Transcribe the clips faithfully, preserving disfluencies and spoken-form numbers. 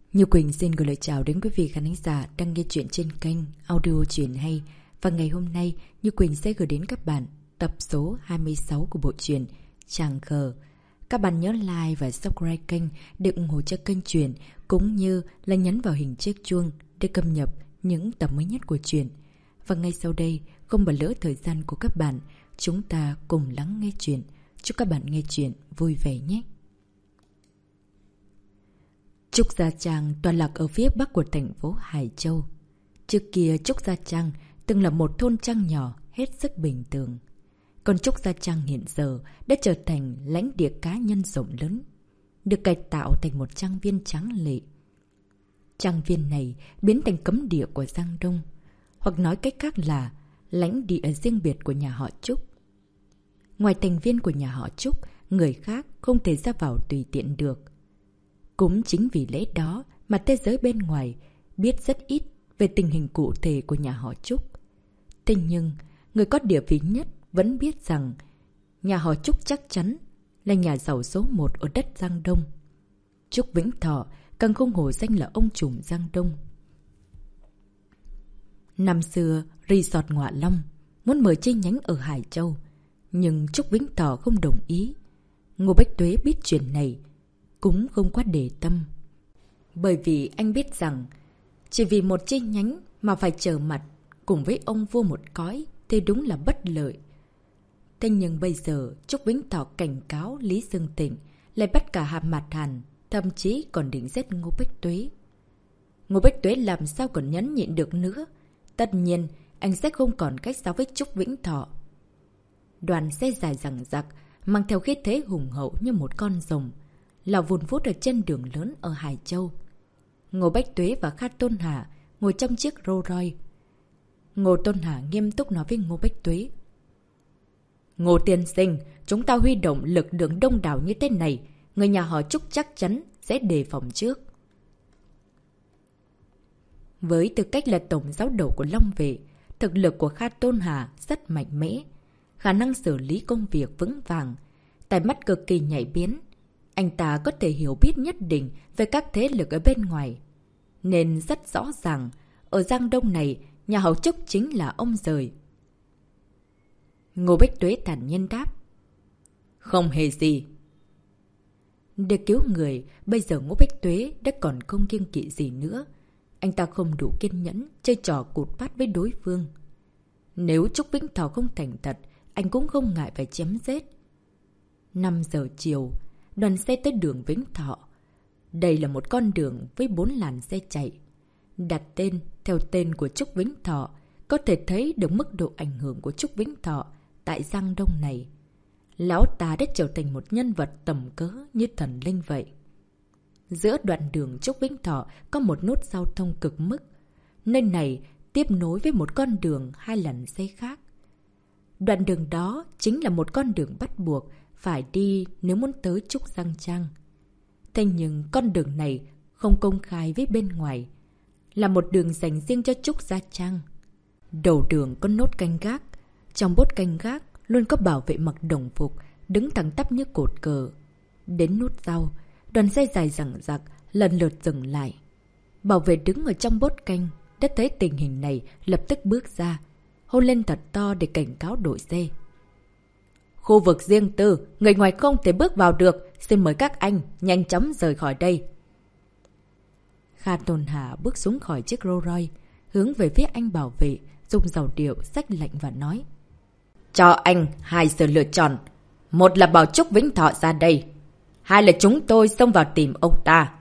Như Quỳnh xin gửi lời chào đến quý vị khán giả đang nghe chuyện trên kênh Audio Truyện Hay. Và ngày hôm nay, Như Quỳnh sẽ gửi đến các bạn tập số hai mươi sáu của bộ truyện Chàng Khờ. Các bạn nhớ like và subscribe kênh để ủng hộ cho kênh truyện, cũng như là nhấn vào hình chiếc chuông để cập nhật những tập mới nhất của truyện. Và ngay sau đây, không bỏ lỡ thời gian của các bạn, chúng ta cùng lắng nghe truyện. Chúc các bạn nghe truyện vui vẻ nhé! Trúc Gia Trang tọa lạc ở phía bắc của thành phố Hải Châu. Trước kia Trúc Gia Trang từng là một thôn trang nhỏ hết sức bình thường. Còn Trúc Gia Trang hiện giờ đã trở thành lãnh địa cá nhân rộng lớn, được cải tạo thành một trang viên tráng lệ. Trang viên này biến thành cấm địa của Giang Đông, hoặc nói cách khác là lãnh địa riêng biệt của nhà họ Trúc. Ngoài thành viên của nhà họ Trúc, người khác không thể ra vào tùy tiện được. Cũng chính vì lẽ đó mà thế giới bên ngoài biết rất ít về tình hình cụ thể của nhà họ Trúc. Thế nhưng, người có địa vị nhất vẫn biết rằng nhà họ Trúc chắc chắn là nhà giàu số một ở đất Giang Đông. Trúc Vĩnh Thọ càng không hổ danh là ông trùm Giang Đông. Năm xưa, Resort Ngọa Long muốn mở chi nhánh ở Hải Châu, nhưng Trúc Vĩnh Thọ không đồng ý. Ngô Bách Tuế biết chuyện này cũng không quá để tâm. Bởi vì anh biết rằng chỉ vì một chi nhánh mà phải trở mặt cùng với ông vua một cõi thì đúng là bất lợi. Thế nhưng bây giờ Trúc Vĩnh Thọ cảnh cáo Lý Dương Tịnh lại bắt cả Hàm Mạt Hàn, thậm chí còn định giết Ngô Bách Tuế. Ngô Bách Tuế làm sao còn nhẫn nhịn được nữa. Tất nhiên anh sẽ không còn cách giao với Trúc Vĩnh Thọ. Đoàn xe dài dằng dặc mang theo khí thế hùng hậu như một con rồng lao vùn vút ở trên đường lớn ở Hải Châu. Ngô Bách Tuế và Kha Tôn Hà ngồi trong chiếc Rolls Royce. Ngô Tôn Hà nghiêm túc nói với Ngô Bách Tuế: Ngô tiên sinh, chúng ta huy động lực lượng đông đảo như thế này, người nhà họ Trúc chắc chắn sẽ đề phòng trước. Với tư cách là tổng giáo đầu của Long Vệ, thực lực của Kha Tôn Hà rất mạnh mẽ, khả năng xử lý công việc vững vàng, tai mắt cực kỳ nhạy bén. Anh ta có thể hiểu biết nhất định về các thế lực ở bên ngoài. Nên rất rõ ràng, ở Giang Đông này, nhà họ Trúc chính là ông rời. Ngô Bách Tuế thản nhiên đáp: Không hề gì. Để cứu người, bây giờ Ngô Bách Tuế đã còn không kiêng kỵ gì nữa. Anh ta không đủ kiên nhẫn chơi trò cụt bắt với đối phương. Nếu Trúc Vĩnh Thọ không thành thật, anh cũng không ngại phải chém giết. năm giờ chiều, đoàn xe tới đường Vĩnh Thọ. Đây là một con đường với bốn làn xe chạy. Đặt tên theo tên của Trúc Vĩnh Thọ, có thể thấy được mức độ ảnh hưởng của Trúc Vĩnh Thọ tại Giang Đông này. Lão ta đã trở thành một nhân vật tầm cỡ như thần linh vậy. Giữa đoạn đường Trúc Vĩnh Thọ có một nút giao thông cực mức. Nơi này tiếp nối với một con đường hai làn xe khác. Đoạn đường đó chính là một con đường bắt buộc phải đi nếu muốn tới Trúc Giang Trang. Thế nhưng con đường này không công khai với bên ngoài, là một đường dành riêng cho Trúc Gia Trang. Đầu đường có nốt canh gác, trong bốt canh gác luôn có bảo vệ mặc đồng phục, đứng thẳng tắp như cột cờ. Đến nút giao, đoàn xe dài dằng dặc lần lượt dừng lại. Bảo vệ đứng ở trong bốt canh, đã thấy tình hình này lập tức bước ra, hô lên thật to để cảnh cáo đội xe. Khu vực riêng tư, người ngoài không thể bước vào được, xin mời các anh nhanh chóng rời khỏi đây. Kha Tôn Hà bước xuống khỏi chiếc Rolls Royce, hướng về phía anh bảo vệ, dùng giọng điệu sắc lạnh và nói: Cho anh hai sự lựa chọn. Một là bảo Trúc Vĩnh Thọ ra đây, hai là chúng tôi xông vào tìm ông ta.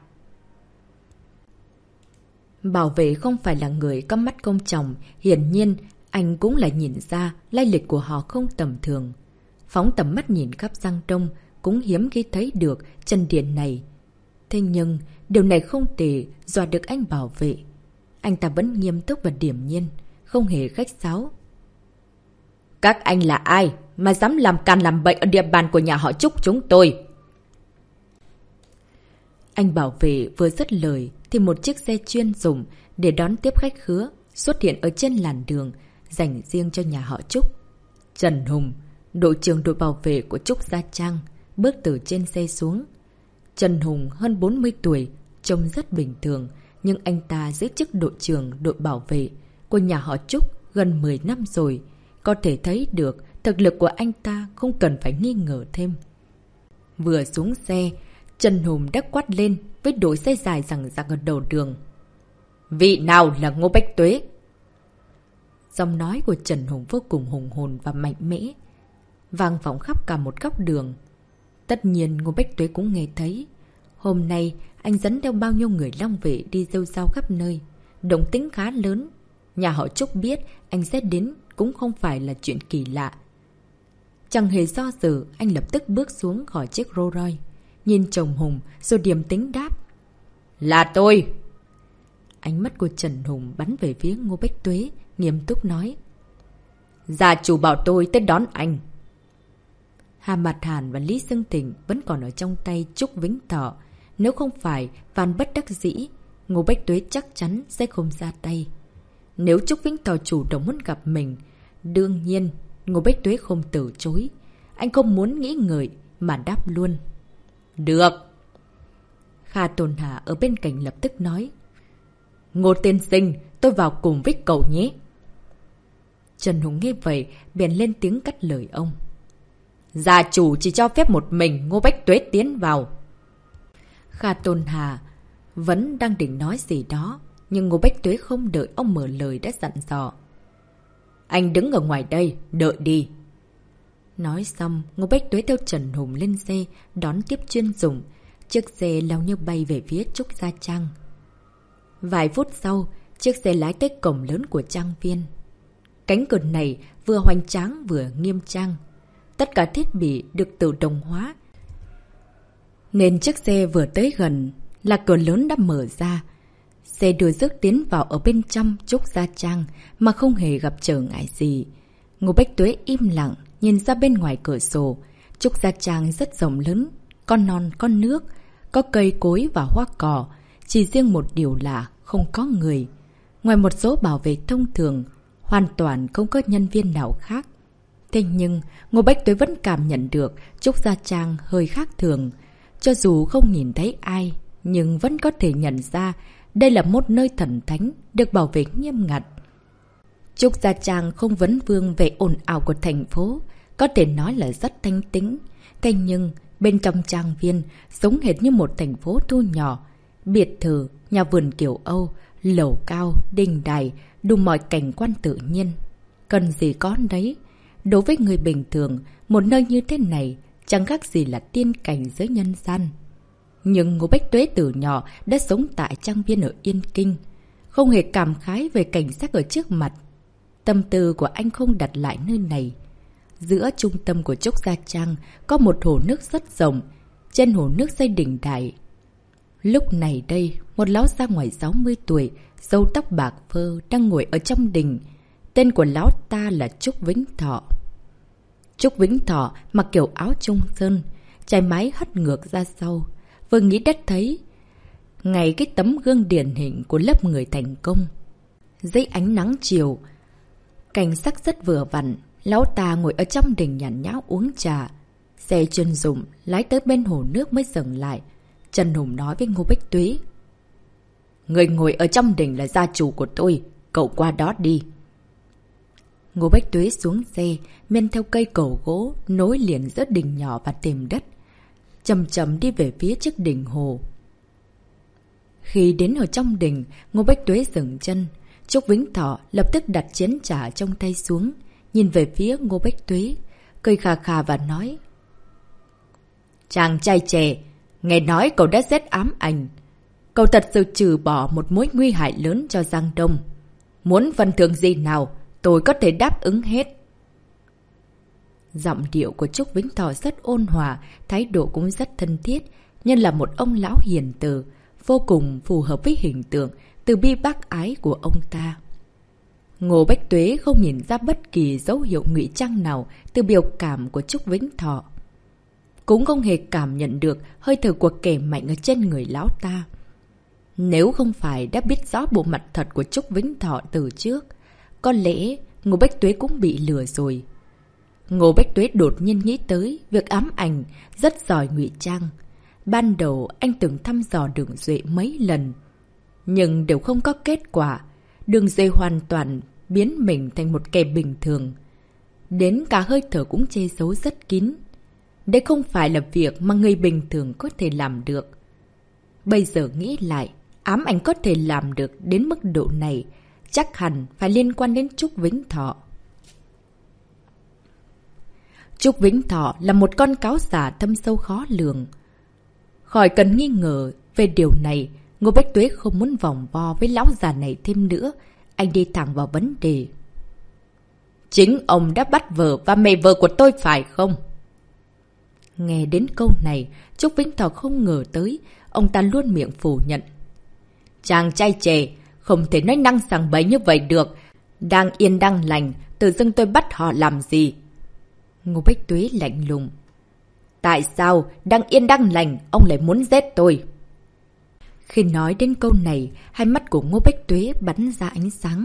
Bảo vệ không phải là người có mắt công tròng, hiển nhiên anh cũng lại nhìn ra lai lịch của họ không tầm thường. Phóng tầm mắt nhìn khắp Giang Đông cũng hiếm khi thấy được chân điện này. Thế nhưng điều này không thể dọa được anh bảo vệ. Anh ta vẫn nghiêm túc và điềm nhiên, không hề khách sáo. Các anh là ai mà dám làm càn làm bậy ở địa bàn của nhà họ Trúc chúng tôi? Anh bảo vệ vừa dứt lời thì một chiếc xe chuyên dùng để đón tiếp khách khứa xuất hiện ở trên làn đường dành riêng cho nhà họ Trúc. Trần Hùng, đội trưởng đội bảo vệ của Trúc Gia Trang, bước từ trên xe xuống. Trần Hùng hơn bốn mươi tuổi, trông rất bình thường, nhưng anh ta giữ chức đội trưởng đội bảo vệ của nhà họ Trúc gần mười năm rồi. Có thể thấy được thực lực của anh ta không cần phải nghi ngờ thêm. Vừa xuống xe, Trần Hùng đã quát lên với đội xe dài rằng rạc ở đầu đường. Vị nào là Ngô Bách Tuế? Giọng nói của Trần Hùng vô cùng hùng hồn và mạnh mẽ, vang vọng khắp cả một góc đường. Tất nhiên Ngô Bách Tuế cũng nghe thấy. Hôm nay anh dẫn theo bao nhiêu người long vệ đi rêu rao khắp nơi, động tĩnh khá lớn. Nhà họ Trúc biết anh sẽ đến cũng không phải là chuyện kỳ lạ. Chẳng hề do dự, anh lập tức bước xuống khỏi chiếc Rolls Royce, nhìn chồng Hùng rồi điềm tĩnh đáp. Là tôi! Ánh mắt của Trần Hùng bắn về phía Ngô Bách Tuế, nghiêm túc nói. Gia chủ bảo tôi tới đón anh. Hà Mạt Hàn và Lý Xương Thịnh vẫn còn ở trong tay Trúc Vĩnh Thọ. Nếu không phải van bất đắc dĩ, Ngô Bách Tuế chắc chắn sẽ không ra tay. Nếu Trúc Vĩnh Thọ chủ động muốn gặp mình, đương nhiên Ngô Bách Tuế không từ chối. Anh không muốn nghĩ ngợi mà đáp luôn. Được! Kha Tôn Hà ở bên cạnh lập tức nói. Ngô tiên sinh, tôi vào cùng với cậu nhé. Trần Hùng nghe vậy, bèn lên tiếng cắt lời ông. Gia chủ chỉ cho phép một mình Ngô Bách Tuế tiến vào. Kha Tôn Hà vẫn đang định nói gì đó, nhưng Ngô Bách Tuế không đợi ông mở lời đã dặn dò. Anh đứng ở ngoài đây, đợi đi. Nói xong, Ngô Bách Tuế theo Trần Hùng lên xe, đón tiếp chuyên dụng. Chiếc xe lao như bay về phía Trúc Gia Trang. Vài phút sau, chiếc xe lái tới cổng lớn của trang viên. Cánh cửa này vừa hoành tráng vừa nghiêm trang. Tất cả thiết bị được tự động hóa, nên chiếc xe vừa tới gần là cửa lớn đã mở ra. Xe đưa rước tiến vào ở bên trong Trúc Gia Trang mà không hề gặp trở ngại gì. Ngô Bách Tuế im lặng nhìn ra bên ngoài cửa sổ. Trúc Gia Trang rất rộng lớn, có non có nước, có cây cối và hoa cỏ. Chỉ riêng một điều là không có người. Ngoài một số bảo vệ thông thường, hoàn toàn không có nhân viên nào khác. Thế nhưng, Ngô Bách Tuế vẫn cảm nhận được Trúc Gia Trang hơi khác thường. Cho dù không nhìn thấy ai, nhưng vẫn có thể nhận ra đây là một nơi thần thánh được bảo vệ nghiêm ngặt. Trúc Gia Trang không vấn vương về ồn ào của thành phố, có thể nói là rất thanh tĩnh. Thế nhưng, bên trong trang viên giống hệt như một thành phố thu nhỏ. Biệt thự, nhà vườn kiểu Âu, lầu cao, đình đài, đủ mọi cảnh quan tự nhiên. Cần gì có đấy. Đối với người bình thường, một nơi như thế này chẳng khác gì là tiên cảnh giới nhân gian. Nhưng Ngô Bách Tuế từ nhỏ đã sống tại trang viên ở Yên Kinh, không hề cảm khái về cảnh sắc ở trước mặt. Tâm tư của anh không đặt lại nơi này. Giữa trung tâm của Trúc Gia Trang có một hồ nước rất rộng, trên hồ nước xây đình đài. Lúc này đây, một lão già ngoài sáu mươi tuổi, râu tóc bạc phơ đang ngồi ở trong đình. Tên của lão ta là Trúc Vĩnh Thọ. Trúc Vĩnh Thọ mặc kiểu áo trung sơn, chải mái hất ngược ra sau. Vừa nghĩ đã thấy ngay cái tấm gương điển hình của lớp người thành công. Dưới ánh nắng chiều, cảnh sắc rất vừa vặn. Lão ta ngồi ở trong đình nhàn nhã uống trà. Xe chuyên dụng lái tới bên hồ nước mới dừng lại. Trần Hùng nói với Ngô Bách Tuế. Người ngồi ở trong đình là gia chủ của tôi, cậu qua đó đi. Ngô Bách Tuế xuống xe, men theo cây cầu gỗ, nối liền giữa đình nhỏ và thềm đất. Chậm chậm đi về phía trước đỉnh hồ. Khi đến ở trong đình, Ngô Bách Tuế dừng chân. Trúc Vĩnh Thọ lập tức đặt chén trà trong tay xuống, nhìn về phía Ngô Bách Tuế, cười khà khà và nói. Chàng trai trẻ, nghe nói cậu đã giết ám ảnh. Cậu thật sự trừ bỏ một mối nguy hại lớn cho Giang Đông. Muốn phần thưởng gì nào, tôi có thể đáp ứng hết. Giọng điệu của Trúc Vĩnh Thọ rất ôn hòa, thái độ cũng rất thân thiết, nhưng là một ông lão hiền từ, vô cùng phù hợp với hình tượng từ bi bác ái của ông ta. Ngô Bách Tuế không nhìn ra bất kỳ dấu hiệu ngụy trang nào từ biểu cảm của Trúc Vĩnh Thọ. Cũng không hề cảm nhận được hơi thở của kẻ mạnh ở trên người lão ta. Nếu không phải đã biết rõ bộ mặt thật của Trúc Vĩnh Thọ từ trước, có lẽ Ngô Bách Tuế cũng bị lừa rồi. Ngô Bách Tuế đột nhiên nghĩ tới việc ám ảnh rất giỏi ngụy trang. ban đầu anh từng thăm dò Đường Duệ mấy lần, nhưng đều không có kết quả. Đường Duệ hoàn toàn biến mình thành một kẻ bình thường. Đến cả hơi thở cũng che giấu rất kín. Đây không phải là việc mà người bình thường có thể làm được. Bây giờ nghĩ lại, ám ảnh có thể làm được đến mức độ này, chắc hẳn phải liên quan đến Trúc Vĩnh Thọ. Trúc Vĩnh Thọ là một con cáo giả thâm sâu khó lường. Khỏi cần nghi ngờ về điều này, Ngô Bách Tuế không muốn vòng vo với lão già này thêm nữa. Anh đi thẳng vào vấn đề. Chính ông đã bắt vợ và mẹ vợ của tôi phải không? Nghe đến câu này, Trúc Vĩnh Thọ không ngờ tới. Ông ta luôn miệng phủ nhận. Chàng trai trẻ, không thể nói năng sằng bậy như vậy được. Đang yên đang lành, tự dưng tôi bắt họ làm gì? Ngô Bách Tuế lạnh lùng. Tại sao đang yên đang lành ông lại muốn giết tôi? Khi nói đến câu này, hai mắt của Ngô Bách Tuế bắn ra ánh sáng.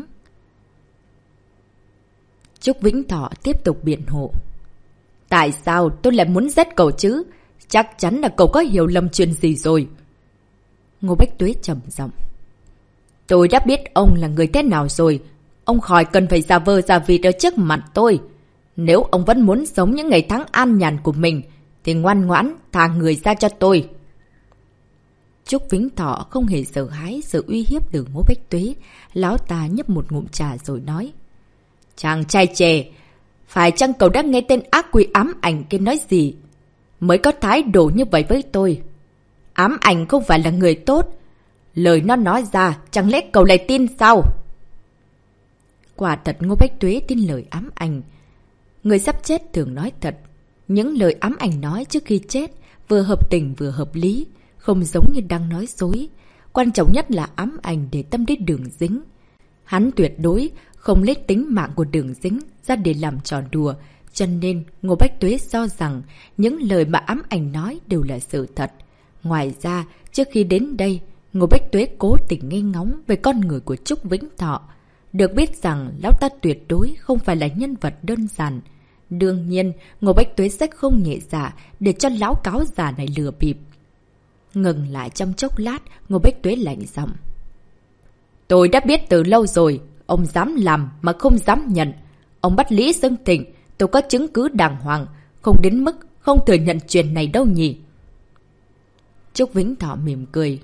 Trúc Vĩnh Thọ tiếp tục biện hộ. Tại sao tôi lại muốn giết cậu chứ? Chắc chắn là cậu có hiểu lầm chuyện gì rồi. Ngô Bách Tuế trầm giọng. Tôi đã biết ông là người thế nào rồi. Ông khỏi cần phải giả vờ giả vịt ở trước mặt tôi. Nếu ông vẫn muốn sống những ngày tháng an nhàn của mình, thì ngoan ngoãn thả người ra cho tôi. Trúc Vĩnh Thọ không hề sợ hãi sự uy hiếp từ Ngô Bách Tuế. Lão ta nhấp một ngụm trà rồi nói. Chàng trai trẻ, phải chăng cậu đã nghe tên ác quỷ ám ảnh kia nói gì mới có thái độ như vậy với tôi? Ám ảnh không phải là người tốt. Lời nó nói ra, chẳng lẽ cậu lại tin sao? Quả thật Ngô Bách Tuế tin lời ám ảnh. Người sắp chết thường nói thật. Những lời ám ảnh nói trước khi chết vừa hợp tình vừa hợp lý, không giống như đang nói dối. Quan trọng nhất là ám ảnh để tâm đến Đường Dính. Hắn tuyệt đối không lấy tính mạng của Đường Dính ra để làm trò đùa, cho nên Ngô Bách Tuế cho rằng những lời mà ám ảnh nói đều là sự thật. Ngoài ra, trước khi đến đây, Ngô Bách Tuế cố tình nghe ngóng về con người của Trúc Vĩnh Thọ. Được biết rằng lão ta tuyệt đối không phải là nhân vật đơn giản. Đương nhiên, Ngô Bách Tuế sẽ không nhẹ dạ để cho lão cáo giả này lừa bịp. Ngừng lại trong chốc lát, Ngô Bách Tuế lạnh giọng. Tôi đã biết từ lâu rồi, ông dám làm mà không dám nhận. Ông bắt Lý Dương Thịnh, tôi có chứng cứ đàng hoàng, không đến mức không thừa nhận chuyện này đâu nhỉ. Trúc Vĩnh Thọ mỉm cười.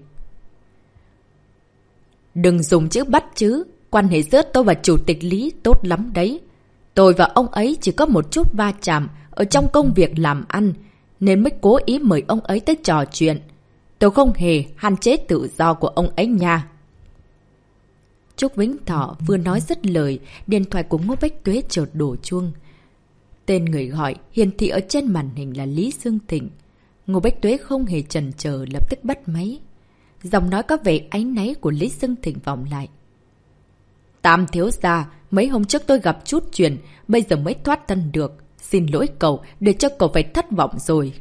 Đừng dùng chữ bắt chứ, quan hệ giữa tôi và Chủ tịch Lý tốt lắm đấy. Tôi và ông ấy chỉ có một chút va chạm ở trong công việc làm ăn, nên mới cố ý mời ông ấy tới trò chuyện. Tôi không hề hạn chế tự do của ông ấy nha. Trúc Vĩnh Thọ vừa nói dứt lời, điện thoại của Ngô Bách Tuế chợt đổ chuông. Tên người gọi hiển thị ở trên màn hình là Lý Dương Thịnh. Ngô Bách Tuế không hề chần chờ lập tức bắt máy. Giọng nói có vẻ áy náy của Lý Dương Thịnh vọng lại. Tam thiếu gia, mấy hôm trước tôi gặp chút chuyện, bây giờ mới thoát thân được. Xin lỗi cậu, để cho cậu phải thất vọng rồi.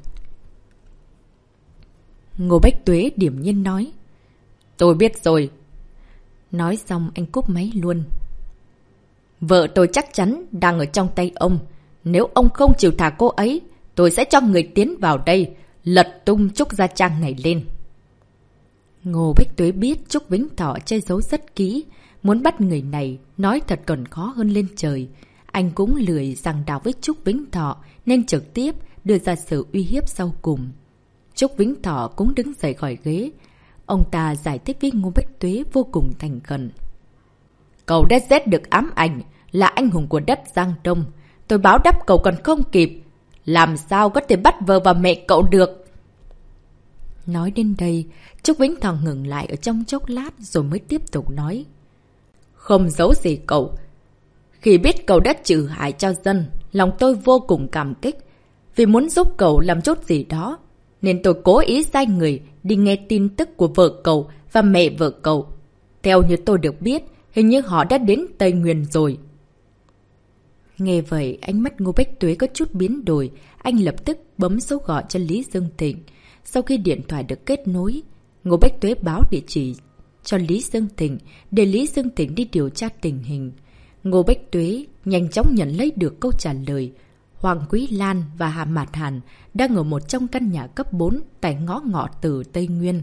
Ngô Bách Tuế điểm nhiên nói. Tôi biết rồi. Nói xong anh cúp máy luôn. Vợ tôi chắc chắn đang ở trong tay ông. Nếu ông không chịu thả cô ấy, tôi sẽ cho người tiến vào đây, lật tung Trúc Gia Trang này lên. Ngô Bách Tuế biết Trúc Vĩnh Thọ che giấu rất kỹ. Muốn bắt người này nói thật còn khó hơn lên trời. Anh cũng lười giằng đào với Trúc Vĩnh Thọ nên trực tiếp đưa ra sự uy hiếp sau cùng. Trúc Vĩnh Thọ cũng đứng dậy khỏi ghế. Ông ta giải thích với Ngô Bách Tuế vô cùng thành khẩn. Cậu đã giết được ám ảnh, là anh hùng của đất Giang Đông. Tôi báo đáp cậu còn không kịp. Làm sao có thể bắt vợ và mẹ cậu được? Nói đến đây, Trúc Vĩnh Thọ ngừng lại ở trong chốc lát rồi mới tiếp tục nói. Không giấu gì cậu. Khi biết cậu đã trừ hại cho dân, lòng tôi vô cùng cảm kích. Vì muốn giúp cậu làm chút gì đó, nên tôi cố ý sai người đi nghe tin tức của vợ cậu và mẹ vợ cậu. Theo như tôi được biết, hình như họ đã đến Tây Nguyên rồi. Nghe vậy, ánh mắt Ngô Bách Tuế có chút biến đổi. Anh lập tức bấm số gọi cho Lý Dương Thịnh. Sau khi điện thoại được kết nối, Ngô Bách Tuế báo địa chỉ cho Lý Dương Thịnh để Lý Dương Thịnh đi điều tra tình hình. Ngô Bách Tuế nhanh chóng nhận lấy được câu trả lời. Hoàng Quý Lan và Hạ Mạt Hàn đang ở một trong căn nhà cấp bốn tại ngõ Ngọ Tử, Tây Nguyên.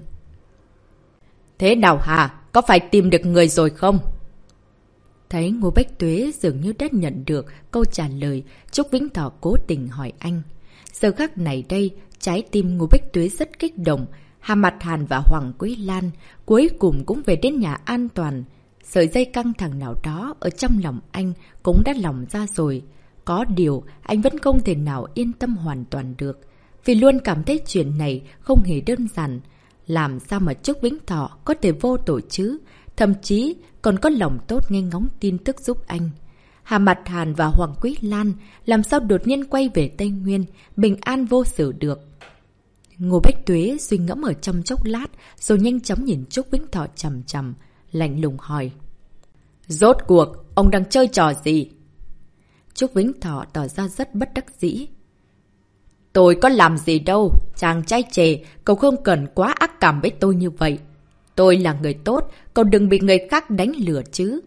Thế nào hả? Có phải tìm được người rồi không? Thấy Ngô Bách Tuế dường như đã nhận được câu trả lời, Trúc Vĩnh Thọ cố tình hỏi anh. Giờ khắc này đây, trái tim Ngô Bách Tuế rất kích động. Hạ Mạt Hàn và Hoàng Quý Lan cuối cùng cũng về đến nhà an toàn. Sợi dây căng thẳng nào đó ở trong lòng anh cũng đã lỏng ra rồi. Có điều, anh vẫn không thể nào yên tâm hoàn toàn được. Vì luôn cảm thấy chuyện này không hề đơn giản. Làm sao mà Trúc Vĩnh Thọ có thể vô tội chứ? Thậm chí còn có lòng tốt nghe ngóng tin tức giúp anh. Hạ Mạt Hàn và Hoàng Quý Lan làm sao đột nhiên quay về Tây Nguyên, bình an vô sự được. Ngô Bách Tuế suy ngẫm ở trong chốc lát, rồi nhanh chóng nhìn Trúc Vĩnh Thọ chằm chằm, lạnh lùng hỏi. Rốt cuộc, ông đang chơi trò gì? Trúc Vĩnh Thọ tỏ ra rất bất đắc dĩ. Tôi có làm gì đâu, chàng trai trẻ, cậu không cần quá ác cảm với tôi như vậy. Tôi là người tốt, cậu đừng bị người khác đánh lừa chứ.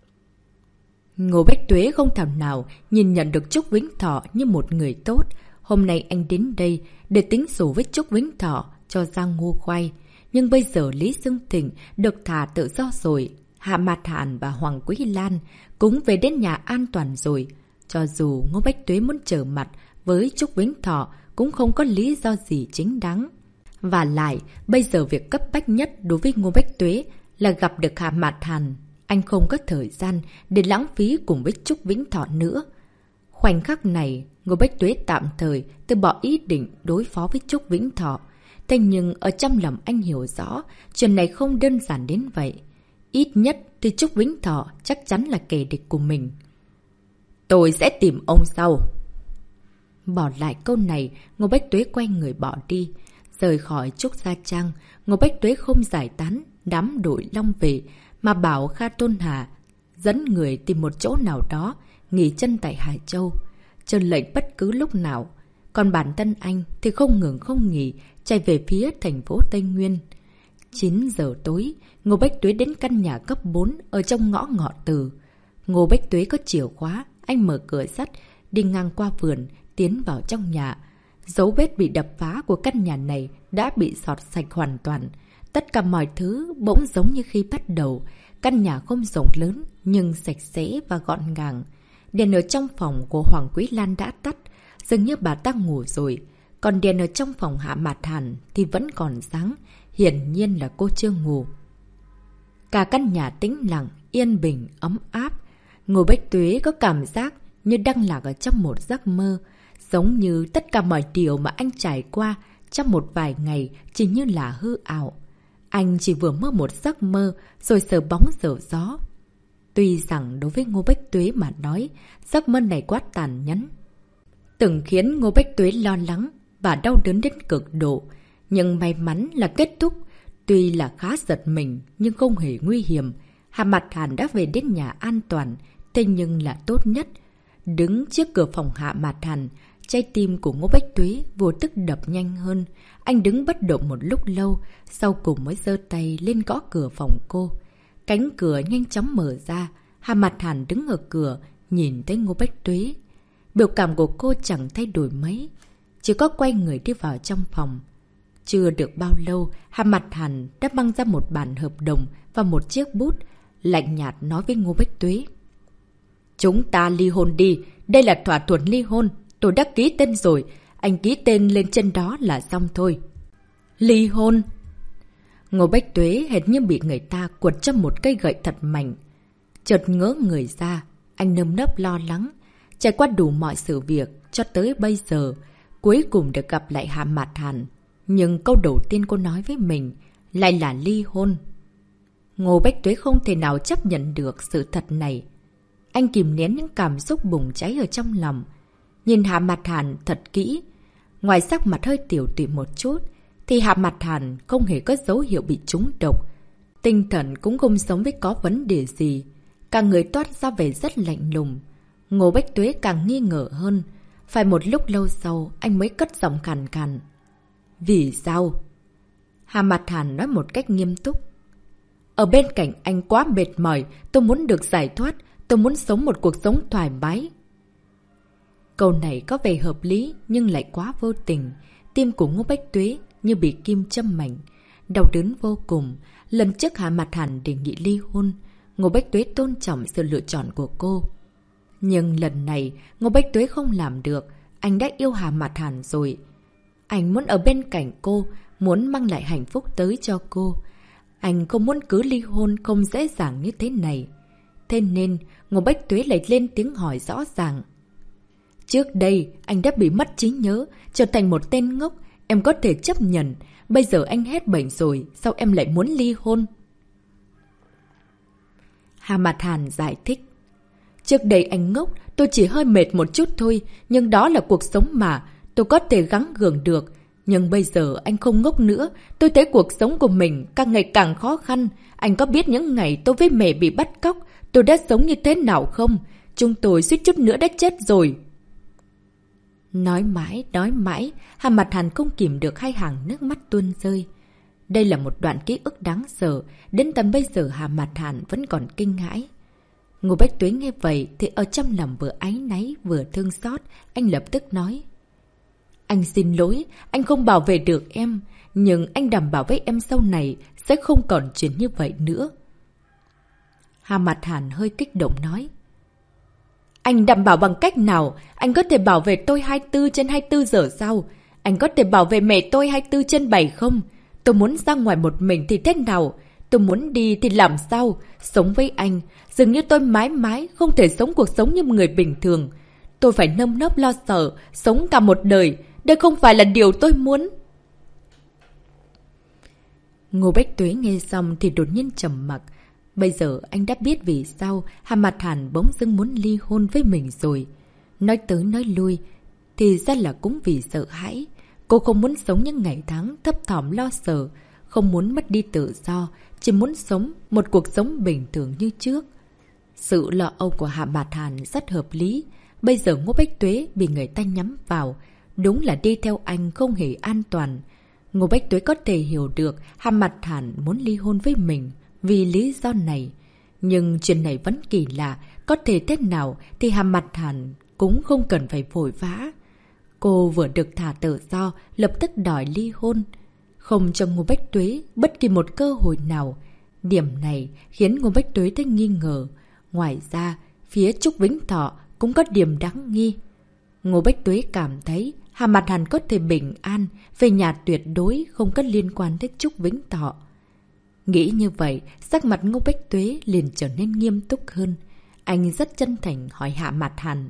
Ngô Bách Tuế không thảo nào nhìn nhận được Trúc Vĩnh Thọ như một người tốt. Hôm nay anh đến đây để tính sổ với Trúc Vĩnh Thọ cho ra ngô khoai. Nhưng bây giờ Lý Xương Thịnh được thả tự do rồi. Hạ Mạt Hàn và Hoàng Quý Lan cũng về đến nhà an toàn rồi. Cho dù Ngô Bách Tuế muốn trở mặt với Trúc Vĩnh Thọ cũng không có lý do gì chính đáng. Và lại, bây giờ việc cấp bách nhất đối với Ngô Bách Tuế là gặp được Hạ Mạt Hàn. Anh không có thời gian để lãng phí cùng với Trúc Vĩnh Thọ nữa. Khoảnh khắc này, Ngô Bách Tuế tạm thời từ bỏ ý định đối phó với Trúc Vĩnh Thọ. Thế nhưng ở trong lòng anh hiểu rõ, chuyện này không đơn giản đến vậy. Ít nhất thì Trúc Vĩnh Thọ chắc chắn là kẻ địch của mình. Tôi sẽ tìm ông sau. Bỏ lại câu này, Ngô Bách Tuế quay người bỏ đi. Rời khỏi Trúc Gia Trang, Ngô Bách Tuế không giải tán đám đội Long về, mà bảo Kha Tôn Hà dẫn người tìm một chỗ nào đó, nghỉ chân tại Hải Châu, chờ lệnh bất cứ lúc nào. Còn bản thân anh thì không ngừng không nghỉ, chạy về phía thành phố Tây Nguyên. chín giờ tối, Ngô Bách Tuế đến căn nhà cấp bốn ở trong ngõ Ngọ Tử. Ngô Bách Tuế có chìa khóa, anh mở cửa sắt, đi ngang qua vườn, tiến vào trong nhà. Dấu vết bị đập phá của căn nhà này đã bị xót sạch hoàn toàn. Tất cả mọi thứ bỗng giống như khi bắt đầu. Căn nhà không rộng lớn nhưng sạch sẽ và gọn gàng. Đèn ở trong phòng của Hoàng Quý Lan đã tắt, dường như bà ta ngủ rồi. Còn đèn ở trong phòng Hạ Mạt Hàn thì vẫn còn sáng, hiển nhiên là cô chưa ngủ. Cả căn nhà tĩnh lặng, yên bình, ấm áp. Ngô Bách Tuế có cảm giác như đang lạc ở trong một giấc mơ. Giống như tất cả mọi điều mà anh trải qua trong một vài ngày chỉ như là hư ảo. Anh chỉ vừa mơ một giấc mơ rồi sờ bóng sờ gió. Tuy rằng đối với Ngô Bách Tuế mà nói, giấc mơ này quá tàn nhẫn, từng khiến Ngô Bách Tuế lo lắng và đau đớn đến cực độ. Nhưng may mắn là kết thúc. Tuy là khá giật mình nhưng không hề nguy hiểm. Hạ Mạt Hàn đã về đến nhà an toàn, thế nhưng là tốt nhất. Đứng trước cửa phòng Hạ Mạt Hàn, trái tim của Ngô Bách Tuế vô tức đập nhanh hơn. Anh đứng bất động một lúc lâu, sau cùng mới giơ tay lên gõ cửa phòng cô. Cánh cửa nhanh chóng mở ra, Hạ Mạt Hàn đứng ở cửa, nhìn thấy Ngô Bách Tuế. Biểu cảm của cô chẳng thay đổi mấy, chỉ có quay người đi vào trong phòng. Chưa được bao lâu, Hạ Mạt Hàn đã mang ra một bản hợp đồng và một chiếc bút, lạnh nhạt nói với Ngô Bách Tuế. Chúng ta ly hôn đi, đây là thỏa thuận ly hôn, tôi đã ký tên rồi, anh ký tên lên trên đó là xong thôi. Ly hôn? Ngô Bách Tuế hệt như bị người ta quật cho một cây gậy thật mạnh. Chợt ngỡ người ra, anh nơm nớp lo lắng, trải qua đủ mọi sự việc cho tới bây giờ, cuối cùng được gặp lại Hạ Mạt Hàn. Nhưng câu đầu tiên cô nói với mình lại là ly hôn. Ngô Bách Tuế không thể nào chấp nhận được sự thật này. Anh kìm nén những cảm xúc bùng cháy ở trong lòng. Nhìn Hạ Mạt Hàn thật kỹ. Ngoài sắc mặt hơi tiểu tụy một chút, thì Hạ Mạt Hàn không hề có dấu hiệu bị trúng độc. Tinh thần cũng không giống với có vấn đề gì. Cả người toát ra vẻ rất lạnh lùng. Ngô Bách Tuế càng nghi ngờ hơn. Phải một lúc lâu sau, anh mới cất giọng khàn khàn. Vì sao? Hạ Mạt Hàn nói một cách nghiêm túc. Ở bên cạnh anh quá mệt mỏi, tôi muốn được giải thoát, tôi muốn sống một cuộc sống thoải mái. Câu này có vẻ hợp lý nhưng lại quá vô tình. Tim của Ngô Bách Tuế như bị kim châm mảnh, đau đớn vô cùng. Lần trước Hạ Mạt Hàn đề nghị ly hôn, Ngô Bách Tuế tôn trọng sự lựa chọn của cô. Nhưng lần này Ngô Bách Tuế không làm được. Anh đã yêu Hạ Mạt Hàn rồi. Anh muốn ở bên cạnh cô, muốn mang lại hạnh phúc tới cho cô. Anh không muốn cứ ly hôn không dễ dàng như thế này. Thế nên Ngô Bách Tuế lại lên tiếng hỏi rõ ràng. Trước đây anh đã bị mất trí nhớ, trở thành một tên ngốc, em có thể chấp nhận. Bây giờ anh hết bệnh rồi, sao em lại muốn ly hôn? Hạ Mạt Hàn giải thích. Trước đây anh ngốc, tôi chỉ hơi mệt một chút thôi, nhưng đó là cuộc sống mà, tôi có thể gắng gượng được. Nhưng bây giờ anh không ngốc nữa, tôi thấy cuộc sống của mình càng ngày càng khó khăn. Anh có biết những ngày tôi với mẹ bị bắt cóc, tôi đã sống như thế nào không? Chúng tôi suýt chút nữa đã chết rồi. Nói mãi, nói mãi, Hạ Mạt Hàn không kìm được hai hàng nước mắt tuôn rơi. Đây là một đoạn ký ức đáng sợ, đến tận bây giờ Hạ Mạt Hàn vẫn còn kinh hãi. Ngô Bách Tuế nghe vậy thì ở trong lòng vừa áy náy vừa thương xót, anh lập tức nói. Anh xin lỗi, anh không bảo vệ được em, nhưng anh đảm bảo với em sau này sẽ không còn chuyện như vậy nữa. Hạ Mạt Hàn hơi kích động nói. Anh đảm bảo bằng cách nào? Anh có thể bảo vệ tôi hai mươi bốn trên hai mươi bốn giờ sao? Anh có thể bảo vệ mẹ tôi hai mươi bốn trên bảy không? Tôi muốn ra ngoài một mình thì thế nào? Tôi muốn đi thì làm sao? Sống với anh, dường như tôi mãi mãi không thể sống cuộc sống như người bình thường. Tôi phải nơm nớp lo sợ, sống cả một đời. Đây không phải là điều tôi muốn. Ngô Bách Tuế nghe xong thì đột nhiên trầm mặc. Bây giờ anh đã biết vì sao Hạ Mạt Hàn bỗng dưng muốn ly hôn với mình rồi. Nói tới nói lui thì ra là cũng vì sợ hãi. Cô không muốn sống những ngày tháng thấp thỏm lo sợ, không muốn mất đi tự do, chỉ muốn sống một cuộc sống bình thường như trước. Sự lo âu của Hạ Mạt Hàn rất hợp lý. Bây giờ Ngô Bách Tuế bị người ta nhắm vào, đúng là đi theo anh không hề an toàn. Ngô Bách Tuế có thể hiểu được Hạ Mạt Hàn muốn ly hôn với mình vì lý do này. Nhưng chuyện này vẫn kỳ lạ, có thể thế nào thì Hạ Mạt Hàn cũng không cần phải vội vã. Cô vừa được thả tự do, lập tức đòi ly hôn, không cho Ngô Bách Tuế bất kỳ một cơ hội nào. Điểm này khiến Ngô Bách Tuế thấy nghi ngờ. Ngoài ra, phía Trúc Vĩnh Thọ cũng có điểm đáng nghi. Ngô Bách Tuế cảm thấy Hạ Mạt Hàn có thể bình an, về nhà tuyệt đối không có liên quan đến Trúc Vĩnh Thọ. Nghĩ như vậy, sắc mặt Ngô Bách Tuế liền trở nên nghiêm túc hơn. Anh rất chân thành hỏi Hạ Mạt Hàn.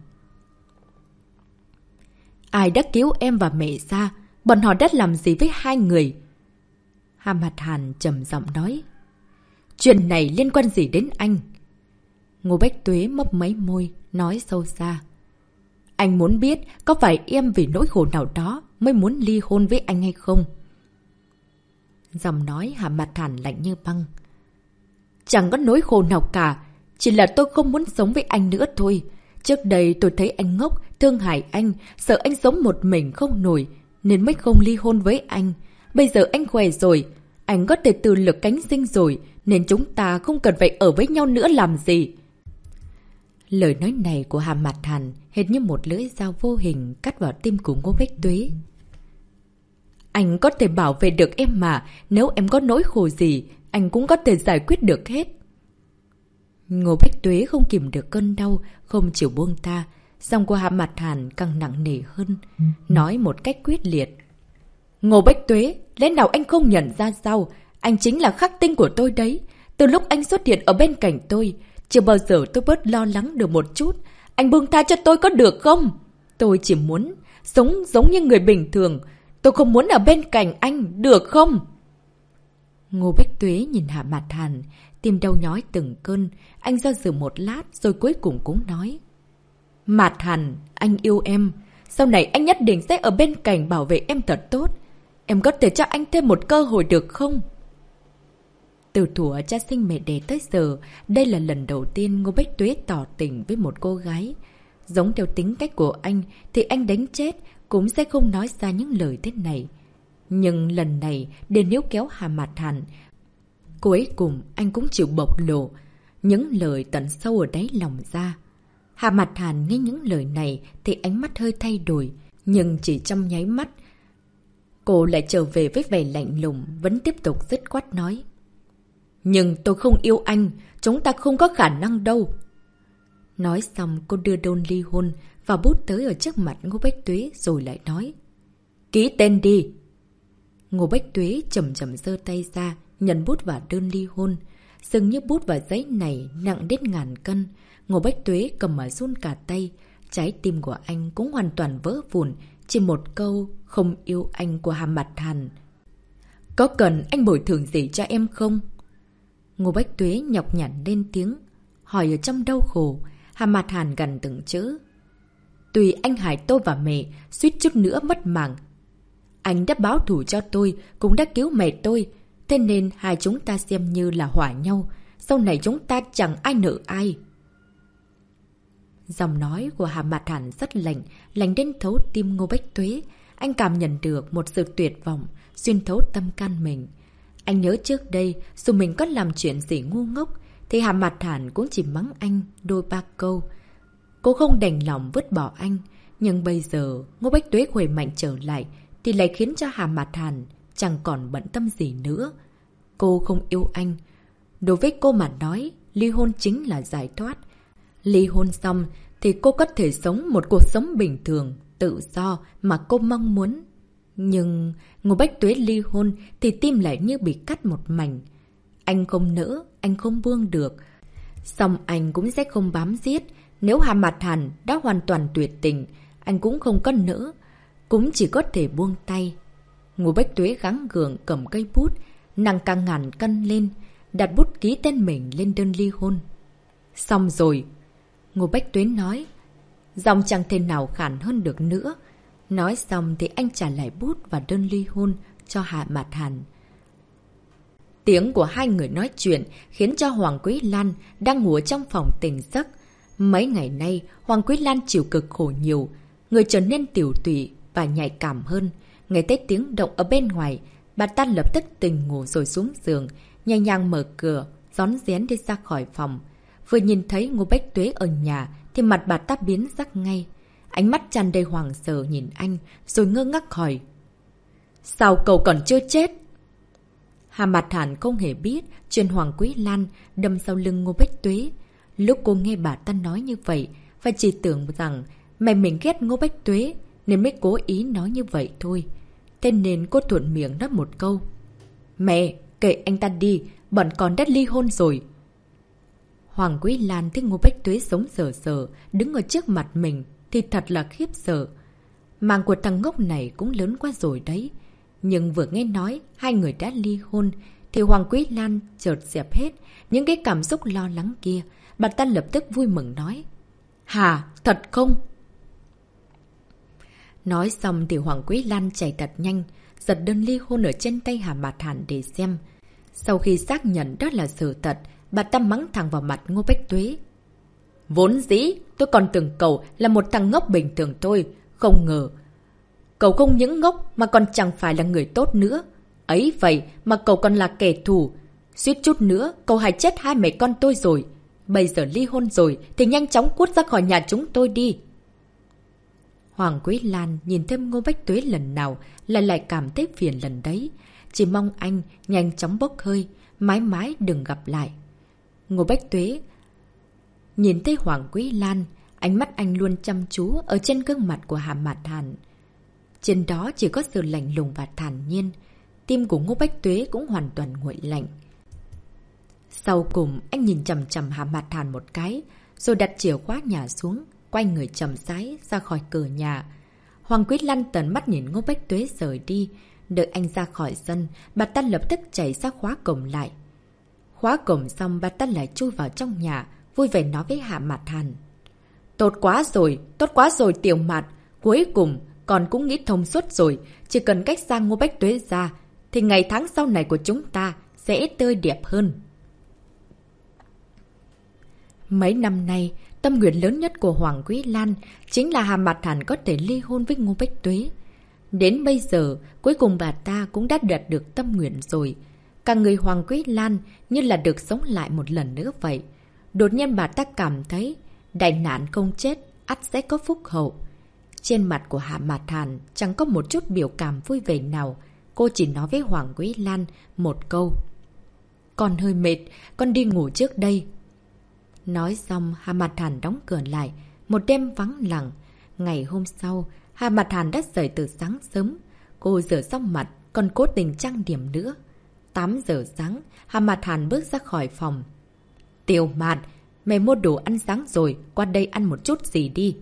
Ai đã cứu em và mẹ ra? Bọn họ đã làm gì với hai người? Hạ Mạt Hàn trầm giọng nói. Chuyện này liên quan gì đến anh? Ngô Bách Tuế mấp máy môi, nói sâu xa. Anh muốn biết có phải em vì nỗi khổ nào đó mới muốn ly hôn với anh hay không? Giọng nói Hạ Mạt Hàn lạnh như băng. Chẳng có nỗi khổ nào cả, chỉ là tôi không muốn sống với anh nữa thôi. Trước đây tôi thấy anh ngốc, thương hại anh, sợ anh sống một mình không nổi, nên mới không ly hôn với anh. Bây giờ anh khỏe rồi, anh có thể tự lực cánh sinh rồi, nên chúng ta không cần phải ở với nhau nữa làm gì. Lời nói này của Hạ Mạt Hàn hệt như một lưỡi dao vô hình cắt vào tim của Ngô Bách Tuế. Anh có thể bảo vệ được em mà, nếu em có nỗi khổ gì, anh cũng có thể giải quyết được hết. Ngô Bách Tuế không kìm được cơn đau, không chịu buông tha. Giọng của Hạ Mạt Hàn càng nặng nề hơn, nói một cách quyết liệt. Ngô Bách Tuế, lẽ nào anh không nhận ra sao? Anh chính là khắc tinh của tôi đấy. Từ lúc anh xuất hiện ở bên cạnh tôi, chưa bao giờ tôi bớt lo lắng được một chút. Anh buông tha cho tôi có được không? Tôi chỉ muốn sống giống như người bình thường. Tôi không muốn ở bên cạnh anh, được không? Ngô Bách Tuế nhìn Hạ Mạt Hàn, tim đau nhói từng cơn. Anh do dự một lát rồi cuối cùng cũng nói. Mạt Hàn, anh yêu em. Sau này anh nhất định sẽ ở bên cạnh bảo vệ em thật tốt. Em có thể cho anh thêm một cơ hội được không? Từ thuở cha sinh mẹ đẻ tới giờ, đây là lần đầu tiên Ngô Bách Tuế tỏ tình với một cô gái. Giống theo tính cách của anh thì anh đánh chết cũng sẽ không nói ra những lời thế này. Nhưng lần này để níu kéo Hạ Mạt Hàn, cuối cùng anh cũng chịu bộc lộ những lời tận sâu ở đáy lòng ra. Hà Mặt Hàn nghe những lời này thì ánh mắt hơi thay đổi, nhưng chỉ trong nháy mắt. Cô lại trở về với vẻ lạnh lùng, vẫn tiếp tục dứt khoát nói. Nhưng tôi không yêu anh, chúng ta không có khả năng đâu. Nói xong cô đưa đơn ly hôn và bút tới ở trước mặt Ngô Bách Tuế rồi lại nói. Ký tên đi. Ngô Bách Tuế chậm chậm giơ tay ra, nhận bút vào đơn ly hôn. Dường như bút và giấy này nặng đến ngàn cân. Ngô Bách Tuế cầm mà run cả tay. Trái tim của anh cũng hoàn toàn vỡ vụn. Chỉ một câu không yêu anh của Hà Mặt Hàn. Có cần anh bồi thường gì cho em không? Ngô Bách Tuế nhọc nhằn lên tiếng, hỏi ở trong đau khổ. Hà Mặt Hàn gần từng chữ. Tùy anh hại tôi và mẹ, suýt chút nữa mất mạng. Anh đã báo thù cho tôi, cũng đã cứu mẹ tôi. Thế nên hai chúng ta xem như là hòa nhau. Sau này chúng ta chẳng ai nợ ai. Giọng nói của Hà Mặt Hàn rất lạnh, lạnh đến thấu tim Ngô Bách Tuế. Anh cảm nhận được một sự tuyệt vọng xuyên thấu tâm can mình. Anh nhớ trước đây, dù mình có làm chuyện gì ngu ngốc, thì Hà Mặt Hàn cũng chỉ mắng anh đôi ba câu. Cô không đành lòng vứt bỏ anh. Nhưng bây giờ Ngô Bách Tuế khỏe mạnh trở lại thì lại khiến cho Hà Mặt Hàn chẳng còn bận tâm gì nữa. Cô không yêu anh. Đối với cô mà nói, ly hôn chính là giải thoát. Ly hôn xong thì cô có thể sống một cuộc sống bình thường, tự do mà cô mong muốn. Nhưng Ngô Bách Tuế ly hôn thì tim lại như bị cắt một mảnh. Anh không nỡ, anh không buông được. Xong anh cũng sẽ không bám giết. Nếu Hà Mặt Hàn đã hoàn toàn tuyệt tình, anh cũng không có nỡ, cũng chỉ có thể buông tay. Ngô Bách Tuế gắng gượng cầm cây bút, nàng càng ngàn cân lên, đặt bút ký tên mình lên đơn ly hôn. Xong rồi, Ngô Bách Tuế nói, giọng chẳng thể nào khản hơn được nữa. Nói xong thì anh trả lại bút và đơn ly hôn cho Hà Mặt Hàn. Tiếng của hai người nói chuyện khiến cho Hoàng Quý Lan đang ngủ trong phòng tỉnh giấc. Mấy ngày nay, Hoàng Quý Lan chịu cực khổ nhiều, người trở nên tiểu tụy và nhạy cảm hơn. Nghe thấy tiếng động ở bên ngoài, bà ta lập tức tỉnh ngủ rồi xuống giường, nhẹ nhàng mở cửa, rón rén đi ra khỏi phòng. Vừa nhìn thấy Ngô Bách Tuế ở nhà thì mặt bà ta biến sắc ngay. Ánh mắt tràn đầy hoảng sợ nhìn anh rồi ngơ ngác hỏi. Sao cậu còn chưa chết? Hà Mặt Hàn không hề biết chuyện Hoàng Quý Lan đâm sau lưng Ngô Bách Tuế. Lúc cô nghe bà ta nói như vậy và chỉ tưởng rằng mẹ mình ghét Ngô Bách Tuế nên mới cố ý nói như vậy thôi. Thế nên cô thuận miệng nói một câu. Mẹ, kệ anh ta đi, bọn con đã ly hôn rồi. Hoàng Quý Lan thấy Ngô Bách Tuế sống sờ sờ đứng ở trước mặt mình thì thật là khiếp sợ. Mạng của thằng ngốc này cũng lớn quá rồi đấy. Nhưng vừa nghe nói hai người đã ly hôn thì Hoàng Quý Lan chợt dẹp hết những cái cảm xúc lo lắng kia. Bà ta lập tức vui mừng nói. Hà, thật không? Nói xong thì Hoàng Quý Lan chạy thật nhanh, giật đơn ly hôn ở trên tay Hà Mặt Hàn để xem. Sau khi xác nhận đó là sự thật, bà ta mắng thẳng vào mặt Ngô Bách Tuế. Vốn dĩ, tôi còn tưởng cậu là một thằng ngốc bình thường thôi, không ngờ. Cậu không những ngốc mà còn chẳng phải là người tốt nữa. Ấy vậy mà cậu còn là kẻ thù. Suýt chút nữa, cậu hại chết hai mẹ con tôi rồi. Bây giờ ly hôn rồi thì nhanh chóng cút ra khỏi nhà chúng tôi đi. Hoàng Quý Lan nhìn thêm Ngô Bách Tuế lần nào là lại cảm thấy phiền lần đấy. Chỉ mong anh nhanh chóng bốc hơi, mãi mãi đừng gặp lại. Ngô Bách Tuế nhìn thấy Hoàng Quý Lan, ánh mắt anh luôn chăm chú ở trên gương mặt của Hà Mặt Hàn. Trên đó chỉ có sự lạnh lùng và thản nhiên. Tim của Ngô Bách Tuế cũng hoàn toàn nguội lạnh. Sau cùng anh nhìn chằm chằm Hà Mặt Hàn một cái, rồi đặt chìa khóa nhà xuống, quay người chậm rãi ra khỏi cửa nhà. Hoàng Quý Lan tận mắt nhìn Ngô Bách Tuế rời đi. Đợi anh ra khỏi sân, bà ta lập tức chạy ra khóa cổng lại. Khóa cổng xong bà ta lại chui vào trong nhà, vui vẻ nói với Hà Mặt Hàn. Tốt quá rồi, tốt quá rồi Tiểu Mạt. Cuối cùng con cũng nghĩ thông suốt rồi. Chỉ cần cách xa Ngô Bách Tuế ra thì ngày tháng sau này của chúng ta sẽ tươi đẹp hơn. Mấy năm nay, tâm nguyện lớn nhất của Hoàng Quý Lan chính là Hà Mặt Hàn có thể ly hôn với Ngô Bách Tuế. Đến bây giờ, cuối cùng bà ta cũng đã đạt được tâm nguyện rồi. Cả người Hoàng Quý Lan như là được sống lại một lần nữa vậy. Đột nhiên bà ta cảm thấy Đại nạn không chết, ắt sẽ có phúc hậu. Trên mặt của Hạ Mạt Hàn chẳng có một chút biểu cảm vui vẻ nào. Cô chỉ nói với Hoàng Quý Lan một câu. Con hơi mệt, con đi ngủ trước đây. Nói xong, Hạ Mạt Hàn đóng cửa lại. Một đêm vắng lặng. Ngày hôm sau, Hạ Mạt Hàn đã dậy từ sáng sớm. Cô rửa xong mặt, còn cố tình trang điểm nữa. tám giờ sáng, Hạ Mạt Hàn bước ra khỏi phòng. Tiểu Mạt, mày mua đồ ăn sáng rồi, qua đây ăn một chút gì đi.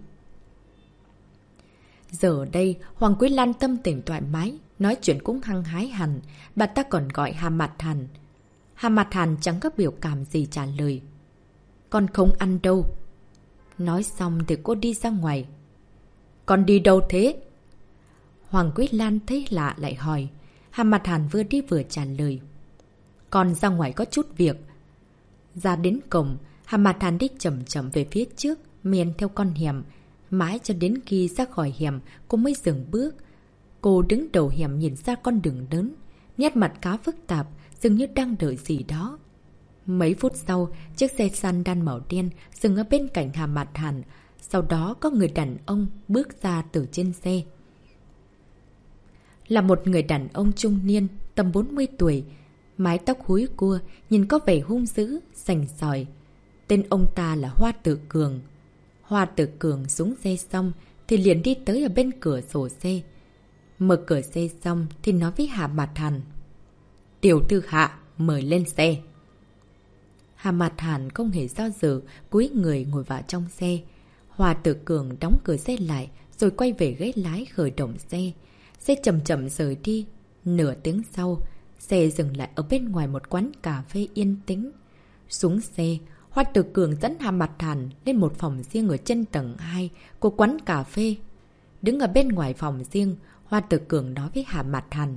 Giờ đây, Hoàng Quý Lan tâm tình thoải mái, nói chuyện cũng hăng hái hẳn. Bà ta còn gọi Hạ Mạt Hàn. Hạ Mạt Hàn chẳng có biểu cảm gì trả lời. Con không ăn đâu. Nói xong thì cô đi ra ngoài. Con đi đâu thế? Hoàng Quý Lan thấy lạ lại hỏi. Hạ Mạt Hàn vừa đi vừa trả lời. Con ra ngoài có chút việc. Ra đến cổng, Hạ Mạt Hàn đi chậm chậm về phía trước, men theo con hẻm. Mãi cho đến khi ra khỏi hẻm, cô mới dừng bước. Cô đứng đầu hẻm nhìn ra con đường lớn, nét mặt khá phức tạp, dường như đang đợi gì đó. Mấy phút sau, chiếc xe sedan màu đen dừng ở bên cạnh Hạ Mạt Hàn. Sau đó có người đàn ông bước ra từ trên xe. Là một người đàn ông trung niên, tầm bốn mươi tuổi, mái tóc húi cua, nhìn có vẻ hung dữ, sành sỏi. Tên ông ta là Hoa Tử Cường. Hoa Tử Cường xuống xe xong thì liền đi tới ở bên cửa sổ xe. Mở cửa xe xong thì nói với Hạ Mạt Hàn. Tiểu thư Hạ, mời lên xe. Hạ Mạt Hàn không hề do dự, cúi người ngồi vào trong xe. Hoa Tử Cường đóng cửa xe lại rồi quay về ghế lái khởi động xe. Xe chậm chậm rời đi. Nửa tiếng sau, xe dừng lại ở bên ngoài một quán cà phê yên tĩnh. Xuống xe, Hoa Tử Cường dẫn Hạ Mạt Hàn lên một phòng riêng ở trên tầng hai của quán cà phê. Đứng ở bên ngoài phòng riêng, Hoa Tử Cường nói với Hạ Mạt Hàn.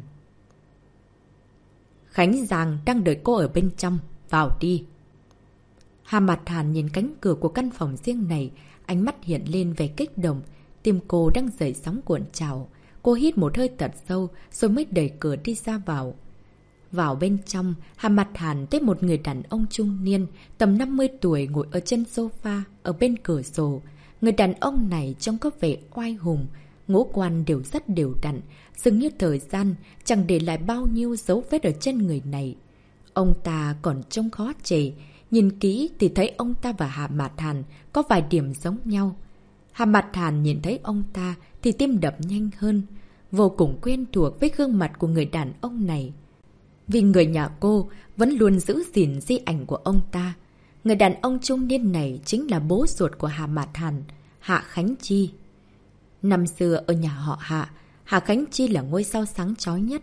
Khánh Giang đang đợi cô ở bên trong, vào đi. Hạ Mạt Hàn nhìn cánh cửa của căn phòng riêng này, ánh mắt hiện lên vẻ kích động, tim cô đang dậy sóng cuộn trào. Cô hít một hơi thật sâu rồi mới đẩy cửa đi ra vào. Vào bên trong, Hạ Mạt Hàn thấy một người đàn ông trung niên, tầm năm mươi tuổi ngồi ở trên sofa, ở bên cửa sổ. Người đàn ông này trông có vẻ oai hùng, ngũ quan đều rất đều đặn, dường như thời gian chẳng để lại bao nhiêu dấu vết ở trên người này. Ông ta còn trông khó chê, nhìn kỹ thì thấy ông ta và Hạ Mạt Hàn có vài điểm giống nhau. Hạ Mạt Hàn nhìn thấy ông ta thì tim đập nhanh hơn, vô cùng quen thuộc với gương mặt của người đàn ông này. Vì người nhà cô vẫn luôn giữ gìn di ảnh của ông ta. Người đàn ông trung niên này chính là bố ruột của Hạ Mạt Hàn, Hạ Khánh Chi. Năm xưa ở nhà họ Hạ, Hạ Khánh Chi là ngôi sao sáng chói nhất.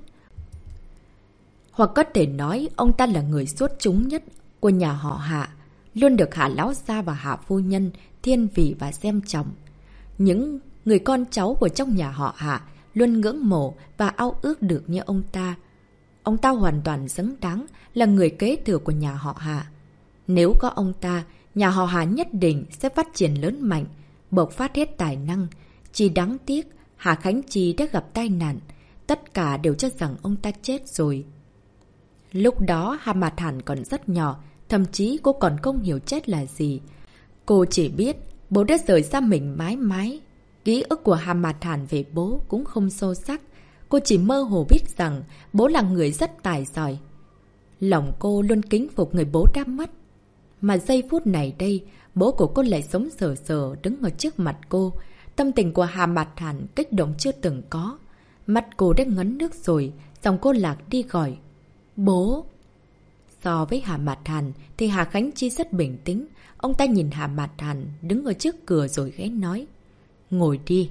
Hoặc có thể nói ông ta là người xuất chúng nhất của nhà họ Hạ, luôn được Hạ Lão Gia và Hạ Phu Nhân thiên vị và xem trọng. Những người con cháu của trong nhà họ Hạ luôn ngưỡng mộ và ao ước được như ông ta. Ông ta hoàn toàn xứng đáng là người kế thừa của nhà họ Hạ. Nếu có ông ta, nhà họ Hạ nhất định sẽ phát triển lớn mạnh, bộc phát hết tài năng. Chỉ đáng tiếc, Hạ Khánh Chi đã gặp tai nạn. Tất cả đều cho rằng ông ta chết rồi. Lúc đó Hạ Mạt Hàn còn rất nhỏ, thậm chí cô còn không hiểu chết là gì. Cô chỉ biết bố đã rời xa mình mãi mãi. Ký ức của Hạ Mạt Hàn về bố cũng không sâu sắc. Cô chỉ mơ hồ biết rằng bố là người rất tài giỏi. Lòng cô luôn kính phục người bố đã mất. Mà giây phút này đây, bố của cô lại sống sờ sờ đứng ở trước mặt cô. Tâm tình của Hạ Mạt Hàn kích động chưa từng có. Mắt cô đã ngấn nước rồi, giọng cô lạc đi gọi. Bố! So với Hạ Mạt Hàn thì Hạ Khánh Chi rất bình tĩnh. Ông ta nhìn Hạ Mạt Hàn đứng ở trước cửa rồi ghé nói. Ngồi đi.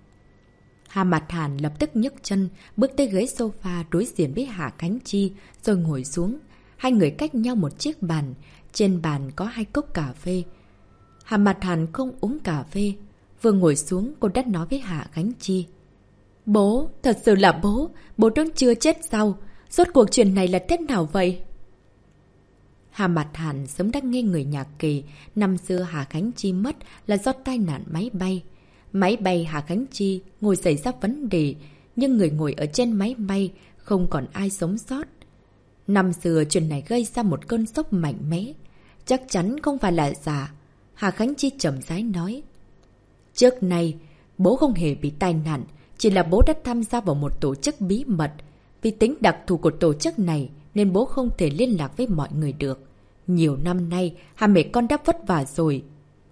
Hạ Mạt Hàn lập tức nhấc chân, bước tới ghế sofa đối diện với Hạ Khánh Chi rồi ngồi xuống. Hai người cách nhau một chiếc bàn. Trên bàn có hai cốc cà phê. Hạ Mạt Hàn không uống cà phê. Vừa ngồi xuống cô đã nói với Hạ Khánh Chi. Bố, thật sự là bố. Bố vẫn chưa chết sao? Rốt cuộc chuyện này là thế nào vậy? Hạ Mạt Hàn sớm đã nghe người nhà kể. Năm xưa Hạ Khánh Chi mất là do tai nạn máy bay. Máy bay Hạ Khánh Chi ngồi xảy ra vấn đề, nhưng người ngồi ở trên máy bay không còn ai sống sót. Năm xưa chuyện này gây ra một cơn sốc mạnh mẽ. Chắc chắn không phải là giả. Hà Khánh Chi trầm rãi nói. Trước nay, bố không hề bị tai nạn, chỉ là bố đã tham gia vào một tổ chức bí mật. Vì tính đặc thù của tổ chức này nên bố không thể liên lạc với mọi người được. Nhiều năm nay, hai mẹ con đã vất vả rồi.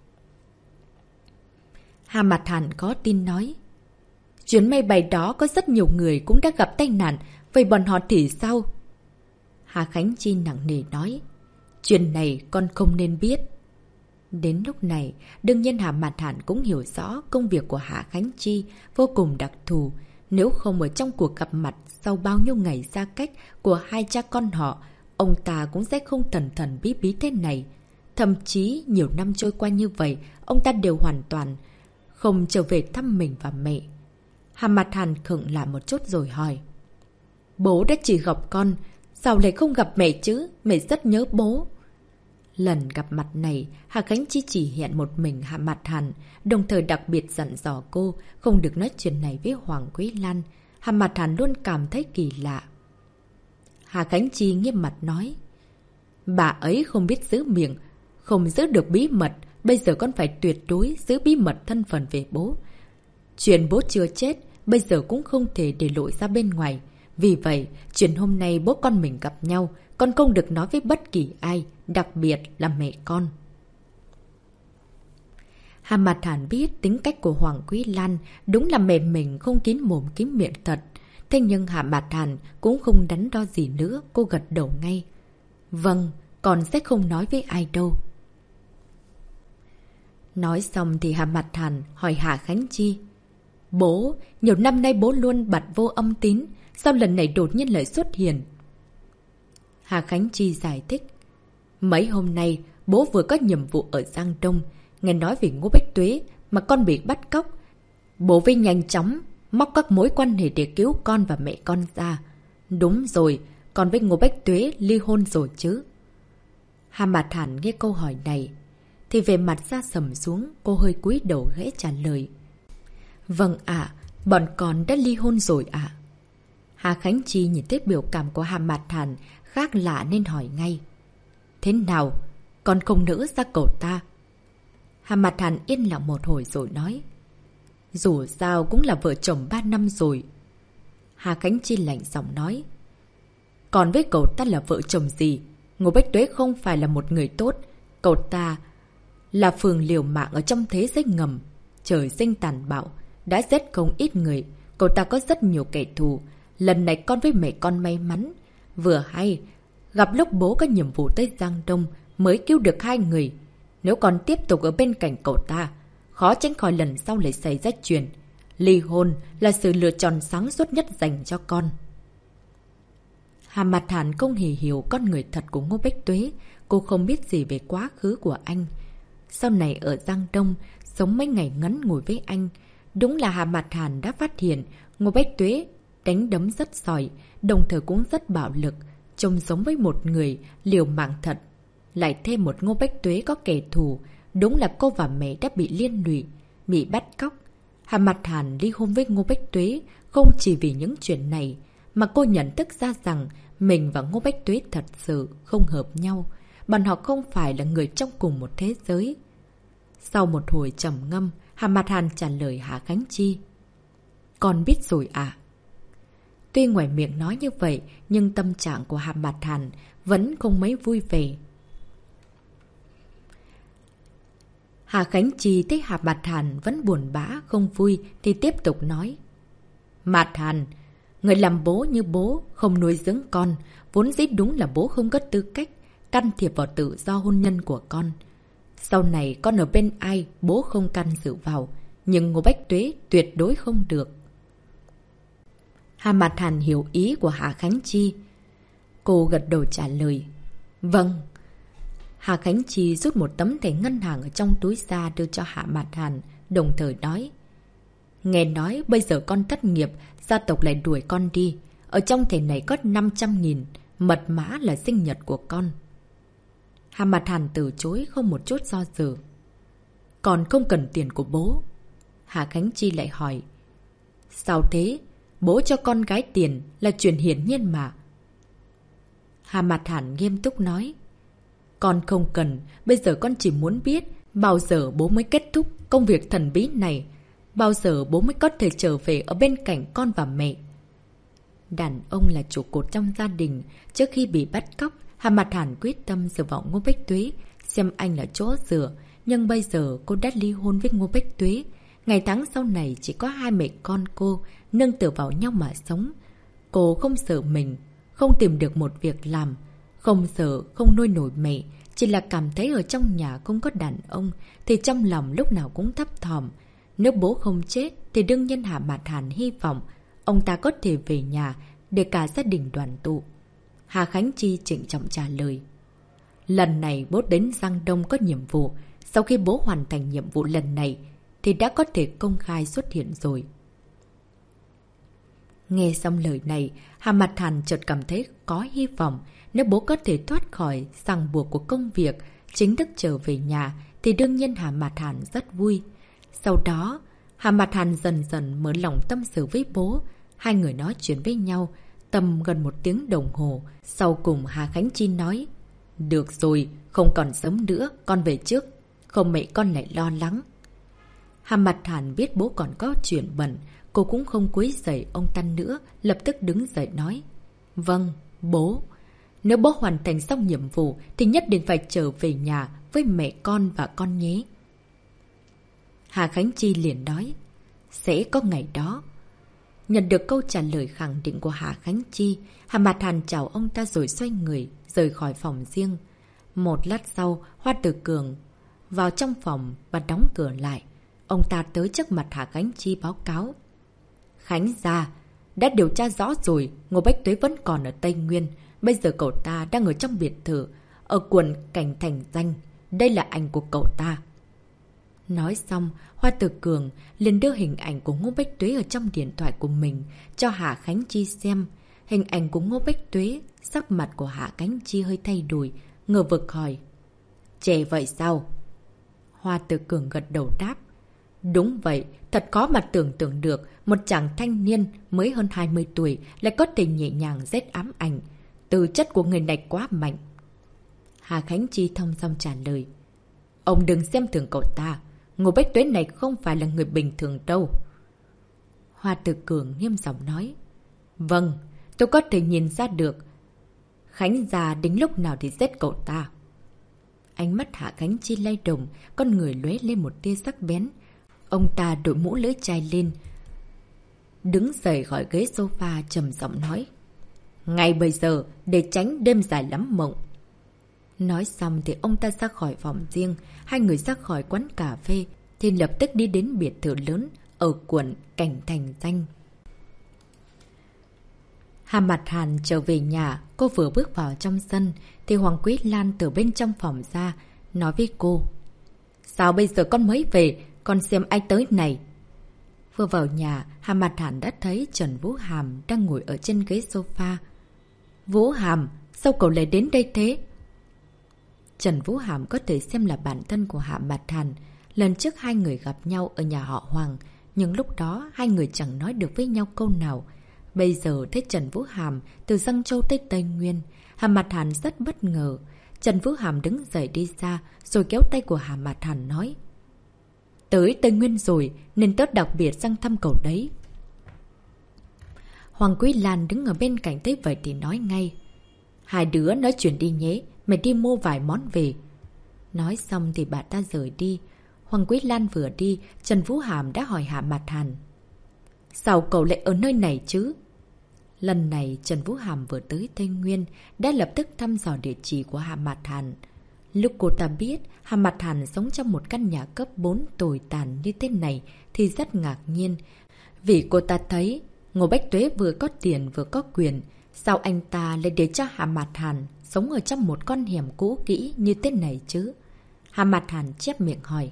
Hà Mạt Hàn có tin nói. Chuyến máy bay đó có rất nhiều người cũng đã gặp tai nạn, vậy bọn họ thì sao? Hà Khánh Chi nặng nề nói. Chuyện này con không nên biết. Đến lúc này, đương nhiên Hà Mạt Hàn cũng hiểu rõ công việc của Hà Khánh Chi vô cùng đặc thù. Nếu không ở trong cuộc gặp mặt sau bao nhiêu ngày xa cách của hai cha con họ, ông ta cũng sẽ không thần thần bí bí thế này. Thậm chí nhiều năm trôi qua như vậy, ông ta đều hoàn toàn không trở về thăm mình và mẹ. Hà Mạt Hàn khựng lại một chút rồi hỏi. Bố đã chỉ gặp con, sao lại không gặp mẹ chứ? Mẹ rất nhớ bố. Lần gặp mặt này, Hà Khánh Chi chỉ hiện một mình Hà Mạt Hàn, đồng thời đặc biệt dặn dò cô không được nói chuyện này với Hoàng Quý Lan. Hà Mạt Hàn luôn cảm thấy kỳ lạ. Hà Khánh Chi nghiêm mặt nói. Bà ấy không biết giữ miệng, không giữ được bí mật. Bây giờ con phải tuyệt đối giữ bí mật thân phận về bố. Chuyện bố chưa chết, bây giờ cũng không thể để lộ ra bên ngoài. Vì vậy, chuyện hôm nay bố con mình gặp nhau, con không được nói với bất kỳ ai, đặc biệt là mẹ con. Hà Mạt Hàn biết tính cách của Hoàng Quý Lan đúng là mẹ mình không kín mồm kín miệng thật. Thế nhưng Hà Mạt Hàn cũng không đắn đo gì nữa, cô gật đầu ngay. Vâng, con sẽ không nói với ai đâu. Nói xong thì Hà Mạt Hàn hỏi Hà Khánh Chi. Bố, nhiều năm nay bố luôn bật vô âm tín, sao lần này đột nhiên lại xuất hiện? Hà Khánh Chi giải thích. Mấy hôm nay, bố vừa có nhiệm vụ ở Giang Đông, nghe nói về Ngô Bách Tuế mà con bị bắt cóc. Bố với nhanh chóng móc các mối quan hệ để cứu con và mẹ con ra. Đúng rồi, con với Ngô Bách Tuế ly hôn rồi chứ? Hà Mạt Hàn nghe câu hỏi này thì về mặt ra sầm xuống, cô hơi cúi đầu ghé trả lời. Vâng ạ, bọn con đã ly hôn rồi ạ. Hà Khánh Chi nhìn thấy biểu cảm của Hà Mạt Hàn khác lạ nên hỏi ngay. Thế nào? Con không nỡ ra cậu ta? Hà Mạt Hàn yên lặng một hồi rồi nói. Dù sao cũng là vợ chồng ba năm rồi. Hà Khánh Chi lạnh giọng nói. Còn với cậu ta là vợ chồng gì? Ngô Bách Tuế không phải là một người tốt. Cậu ta là phường liều mạng ở trong thế giới ngầm. Trời sinh tàn bạo, đã giết không ít người. Cậu ta có rất nhiều kẻ thù. Lần này con với mẹ con may mắn. Vừa hay, gặp lúc bố có nhiệm vụ tới Giang Đông mới cứu được hai người. Nếu còn tiếp tục ở bên cạnh cậu ta, khó tránh khỏi lần sau lại xảy ra chuyện. Ly hôn là sự lựa chọn sáng suốt nhất dành cho con. Hà Mạt Hàn không hề hiểu con người thật của Ngô Bách Tuế. Cô không biết gì về quá khứ của anh. Sau này ở Giang Đông, sống mấy ngày ngắn ngồi với anh. Đúng là Hà Mạt Hàn đã phát hiện Ngô Bách Tuế đánh đấm rất giỏi, đồng thời cũng rất bạo lực, trông giống với một người liều mạng thật. Lại thêm một Ngô Bách Tuế có kẻ thù, đúng là cô và mẹ đã bị liên lụy, bị bắt cóc. Hà Mạt Hàn ly hôn với Ngô Bách Tuế không chỉ vì những chuyện này, mà cô nhận thức ra rằng mình và Ngô Bách Tuế thật sự không hợp nhau. Bọn họ không phải là người trong cùng một thế giới. Sau một hồi trầm ngâm, Hà Mạt Hàn trả lời Hà Khánh Chi. Con biết rồi ạ. Tuy ngoài miệng nói như vậy, nhưng tâm trạng của Hà Mạt Hàn vẫn không mấy vui vẻ. Hà Khánh Chi thấy Hà Mạt Hàn vẫn buồn bã, không vui thì tiếp tục nói. Mạt Hàn, người làm bố như bố, không nuôi dưỡng con, vốn dĩ đúng là bố không có tư cách can thiệp vào tự do hôn nhân của con. Sau này con ở bên ai, bố không can dự vào, nhưng Ngô Bách Tuế tuyệt đối không được. Hà Mạt Hàn hiểu ý của Hà Khánh Chi. Cô gật đầu trả lời. Vâng. Hà Khánh Chi rút một tấm thẻ ngân hàng ở trong túi ra đưa cho Hà Mạt Hàn, đồng thời nói. Nghe nói bây giờ con thất nghiệp, gia tộc lại đuổi con đi. Ở trong thẻ này có năm trăm nghìn, mật mã là sinh nhật của con. Hà Mạt Hàn từ chối không một chút do dự. Còn không cần tiền của bố. Hà Khánh Chi lại hỏi. Sao thế? Bố cho con gái tiền là chuyện hiển nhiên mà. Hà Mạt Hàn nghiêm túc nói. Con không cần, bây giờ con chỉ muốn biết Bao giờ bố mới kết thúc công việc thần bí này? Bao giờ bố mới có thể trở về ở bên cạnh con và mẹ? Đàn ông là trụ cột trong gia đình. Trước khi bị bắt cóc, Hà Mặt Hàn quyết tâm dựa vào Ngô Bách Tuế, xem anh là chỗ dựa. Nhưng bây giờ cô đã ly hôn với Ngô Bách Tuế. Ngày tháng sau này chỉ có hai mẹ con cô nương tựa vào nhau mà sống. Cô không sợ mình không tìm được một việc làm, không sợ không nuôi nổi mẹ, chỉ là cảm thấy ở trong nhà không có đàn ông thì trong lòng lúc nào cũng thấp thỏm. Nếu bố không chết thì đương nhiên Hà Mặt Hàn hy vọng ông ta có thể về nhà để cả gia đình đoàn tụ. Hà Khánh Chi trịnh trọng trả lời. Lần này bố đến Giang Đông có nhiệm vụ. Sau khi bố hoàn thành nhiệm vụ lần này thì đã có thể công khai xuất hiện rồi. Nghe xong lời này, Hà Mặt Hàn chợt cảm thấy có hy vọng. Nếu bố có thể thoát khỏi ràng buộc của công việc, chính thức trở về nhà, thì đương nhiên Hà Mặt Hàn rất vui. Sau đó, Hà Mặt Hàn dần dần mở lòng tâm sự với bố. Hai người nói chuyện với nhau tầm gần một tiếng đồng hồ. Sau cùng Hà Khánh Chi nói, được rồi, không còn sớm nữa, con về trước, không mẹ con lại lo lắng. Hà Mặt Hàn biết bố còn có chuyện bận, cô cũng không quấy rầy ông ta nữa, lập tức đứng dậy nói, vâng, bố. Nếu bố hoàn thành xong nhiệm vụ thì nhất định phải trở về nhà với mẹ con và con nhé. Hà Khánh Chi liền nói, sẽ có ngày đó. Nhận được câu trả lời khẳng định của Hà Khánh Chi, Hà Mặt Hàn chào ông ta rồi xoay người, rời khỏi phòng riêng. Một lát sau, Hoa Tử Cường vào trong phòng và đóng cửa lại. Ông ta tới trước mặt Hà Khánh Chi báo cáo. Khánh gia, đã điều tra rõ rồi, Ngô Bách Tuế vẫn còn ở Tây Nguyên. Bây giờ cậu ta đang ở trong biệt thự, ở quận Cảnh Thành Danh. Đây là ảnh của cậu ta. Nói xong, Hoa Tử Cường liền đưa hình ảnh của Ngô Bách Tuế ở trong điện thoại của mình cho Hà Khánh Chi xem. Hình ảnh của Ngô Bách Tuế, sắc mặt của Hà Khánh Chi hơi thay đổi, ngờ vực hỏi. Trẻ vậy sao? Hoa Tử Cường gật đầu đáp. Đúng vậy, thật khó mà tưởng tượng được một chàng thanh niên mới hơn hai mươi tuổi lại có thể nhẹ nhàng rét ám ảnh. Tư chất của người này quá mạnh. Hà Khánh Chi thông dong trả lời. Ông đừng xem thường cậu ta. Ngô Bách Tuế này không phải là người bình thường đâu. Hoa Tử Cường nghiêm giọng nói. Vâng, tôi có thể nhìn ra được. Khánh già đến lúc nào thì giết cậu ta. Ánh mắt Hạ Khánh Chi lay động, con người lóe lên một tia sắc bén. Ông ta đội mũ lưỡi chai lên, đứng dậy khỏi ghế sofa trầm giọng nói. Ngay bây giờ, để tránh đêm dài lắm mộng. Nói xong thì ông ta ra khỏi phòng riêng. Hai người ra khỏi quán cà phê thì lập tức đi đến biệt thự lớn ở quận Cảnh Thành Danh. Hà Mặt Hàn trở về nhà. Cô vừa bước vào trong sân thì Hoàng Quý Lan từ bên trong phòng ra, nói với cô. Sao bây giờ con mới về? Con xem ai tới này. Vừa vào nhà, Hà Mặt Hàn đã thấy Trần Vũ Hàm đang ngồi ở trên ghế sofa. Vũ Hàm, sao cậu lại đến đây thế? Trần Vũ Hàm có thể xem là bạn thân của Hà Mặt Hàn. Lần trước hai người gặp nhau ở nhà họ Hoàng, nhưng lúc đó hai người chẳng nói được với nhau câu nào. Bây giờ thấy Trần Vũ Hàm từ Giang Châu tới Tây Nguyên, Hà Mặt Hàn rất bất ngờ. Trần Vũ Hàm đứng dậy đi ra, rồi kéo tay của Hà Mặt Hàn nói. Tới Tây Nguyên rồi, nên tớ đặc biệt sang thăm cậu đấy. Hoàng Quý Lan đứng ở bên cạnh thấy vậy thì nói ngay. Hai đứa nói chuyện đi nhé, mày đi mua vài món về. Nói xong thì bà ta rời đi. Hoàng Quý Lan vừa đi, Trần Vũ Hàm đã hỏi Hà Mặt Hàn. Sao cậu lại ở nơi này chứ? Lần này Trần Vũ Hàm vừa tới Tây Nguyên, đã lập tức thăm dò địa chỉ của Hà Mặt Hàn. Lúc cô ta biết Hà Mặt Hàn sống trong một căn nhà cấp bốn tồi tàn như thế này thì rất ngạc nhiên. Vì cô ta thấy Ngô Bách Tuế vừa có tiền vừa có quyền, sao anh ta lại để cho Hà Mặt Hàn sống ở trong một con hẻm cũ kỹ như thế này chứ? Hà Mặt Hàn chép miệng hỏi.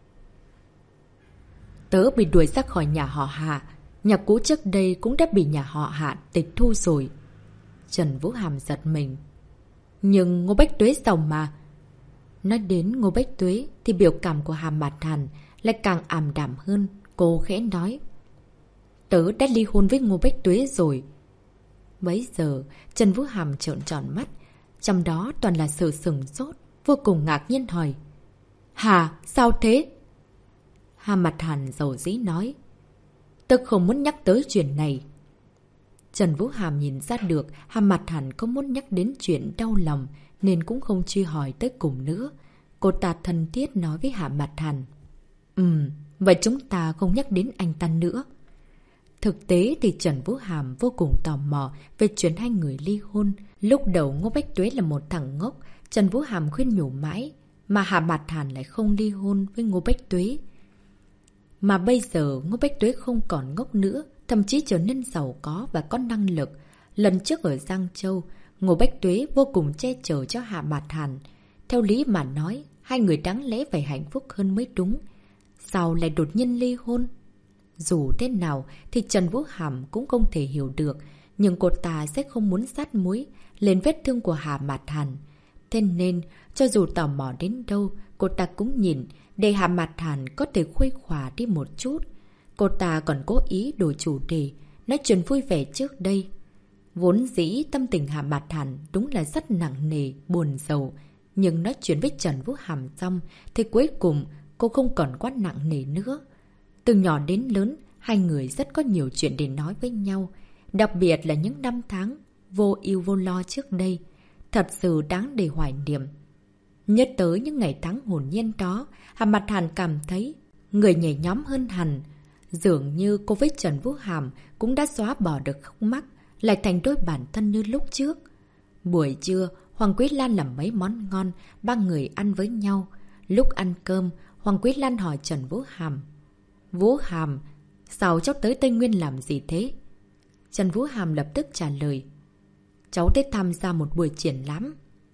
Tớ bị đuổi ra khỏi nhà họ Hạ. Nhà cũ trước đây cũng đã bị nhà họ Hạ tịch thu rồi. Trần Vũ Hàm giật mình. Nhưng Ngô Bách Tuế giàu mà. Nói đến Ngô Bách Tuế thì biểu cảm của Hà Mặt Hàn lại càng ảm đạm hơn. Cô khẽ nói. Tớ đã ly hôn với Ngô Bách Tuế rồi. Bấy giờ Trần Vũ Hàm trợn tròn mắt, trong đó toàn là sự sừng sốt, vô cùng ngạc nhiên hỏi. Hà, sao thế? Hà Mặt Hàn dầu dĩ nói. Tôi không muốn nhắc tới chuyện này. Trần Vũ Hàm nhìn ra được Hà Mặt Hàn có muốn nhắc đến chuyện đau lòng nên cũng không truy hỏi tới cùng nữa. Cô ta thân thiết nói với Hà Mặt Hàn. Ừm, vậy chúng ta không nhắc đến anh ta nữa. Thực tế thì Trần Vũ Hàm vô cùng tò mò về chuyện hai người ly hôn. Lúc đầu Ngô Bách Tuế là một thằng ngốc, Trần Vũ Hàm khuyên nhủ mãi, mà Hà Mặt Hàn lại không ly hôn với Ngô Bách Tuế. Mà bây giờ Ngô Bách Tuế không còn ngốc nữa, thậm chí trở nên giàu có và có năng lực. Lần trước ở Giang Châu, Ngô Bách Tuế vô cùng che chở cho Hà Mặt Hàn. Theo lý mà nói, hai người đáng lẽ phải hạnh phúc hơn mới đúng. Sao lại đột nhiên ly hôn? Dù thế nào thì Trần Vũ Hàm cũng không thể hiểu được, nhưng cô ta sẽ không muốn sát muối lên vết thương của Hà Mặt Hàn. Thế nên, cho dù tò mò đến đâu, cô ta cũng nhìn để Hà Mặt Hàn có thể khuây khỏa đi một chút. Cô ta còn cố ý đổi chủ đề, nói chuyện vui vẻ trước đây. Vốn dĩ tâm tình Hà Mặt Hàn đúng là rất nặng nề, buồn rầu. Nhưng nói chuyện với Trần Vũ Hàm xong thì cuối cùng cô không còn quá nặng nề nữa. Từ nhỏ đến lớn, hai người rất có nhiều chuyện để nói với nhau. Đặc biệt là những năm tháng vô ưu vô lo trước đây. Thật sự đáng để hoài niệm. Nhớ tới những ngày tháng hồn nhiên đó, Hà Mặt Hàn cảm thấy người nhảy nhóm hơn hẳn. Dường như cô với Trần Vũ Hàm cũng đã xóa bỏ được khúc mắc, lại thành đôi bản thân như lúc trước. Buổi trưa, Hoàng Quý Lan làm mấy món ngon, ba người ăn với nhau. Lúc ăn cơm, Hoàng Quý Lan hỏi Trần Vũ Hàm. Vũ Hàm, sao cháu tới Tây Nguyên làm gì thế? Trần Vũ Hàm lập tức trả lời. Cháu tới tham gia một buổi triển lãm.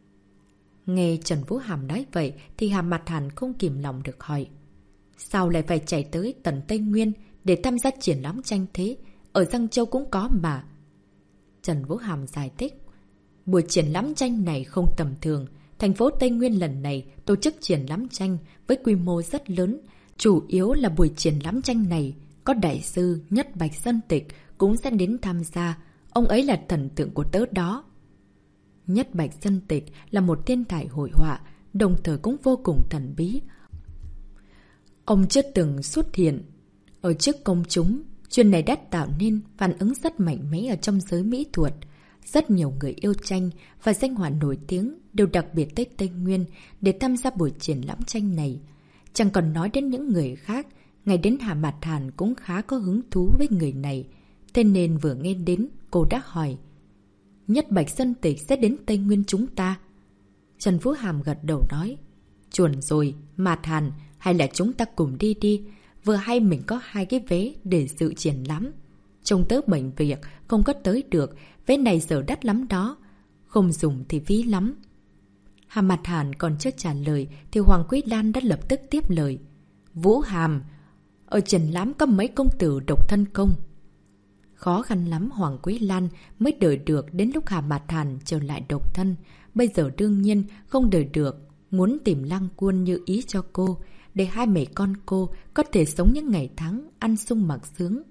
Nghe Trần Vũ Hàm nói vậy thì Hà Mặt Hàn không kìm lòng được hỏi. Sao lại phải chạy tới tận Tây Nguyên để tham gia triển lãm tranh thế? Ở Giang Châu cũng có mà. Trần Vũ Hàm giải thích. Buổi triển lãm tranh này không tầm thường. Thành phố Tây Nguyên lần này tổ chức triển lãm tranh với quy mô rất lớn. Chủ yếu là buổi triển lãm tranh này có đại sư Nhất Bạch Sơn Tịch cũng sẽ đến tham gia. Ông ấy là thần tượng của tớ đó. Nhất Bạch Sơn Tịch là một thiên tài hội họa, đồng thời cũng vô cùng thần bí. Ông chưa từng xuất hiện ở trước công chúng. Chuyện này đã tạo nên phản ứng rất mạnh mẽ ở trong giới mỹ thuật. Rất nhiều người yêu tranh và danh họa nổi tiếng đều đặc biệt tới Tây Nguyên để tham gia buổi triển lãm tranh này. Chẳng còn nói đến những người khác, ngay đến Hà Mặt Hàn cũng khá có hứng thú với người này. Thế nên vừa nghe đến, cô đã hỏi. Nhất Bạch Sơn Tịch sẽ đến Tây Nguyên chúng ta. Trần Vũ Hàm gật đầu nói. Chuẩn rồi, Mặt Hàn, hay là chúng ta cùng đi đi. Vừa hay mình có hai cái vé để dự triển lãm. Trông tớ bệnh việc, không có tới được. Vé này giờ đắt lắm đó. Không dùng thì phí lắm. Hà Mặt Hàn còn chưa trả lời thì Hoàng Quý Lan đã lập tức tiếp lời. Vũ Hàm, ở triển lãm có mấy công tử độc thân công. Khó khăn lắm Hoàng Quý Lan mới đợi được đến lúc Hà Mặt Hàn trở lại độc thân. Bây giờ đương nhiên không đợi được. Muốn tìm Lang Quân như ý cho cô, để hai mẹ con cô có thể sống những ngày tháng ăn sung mặc sướng.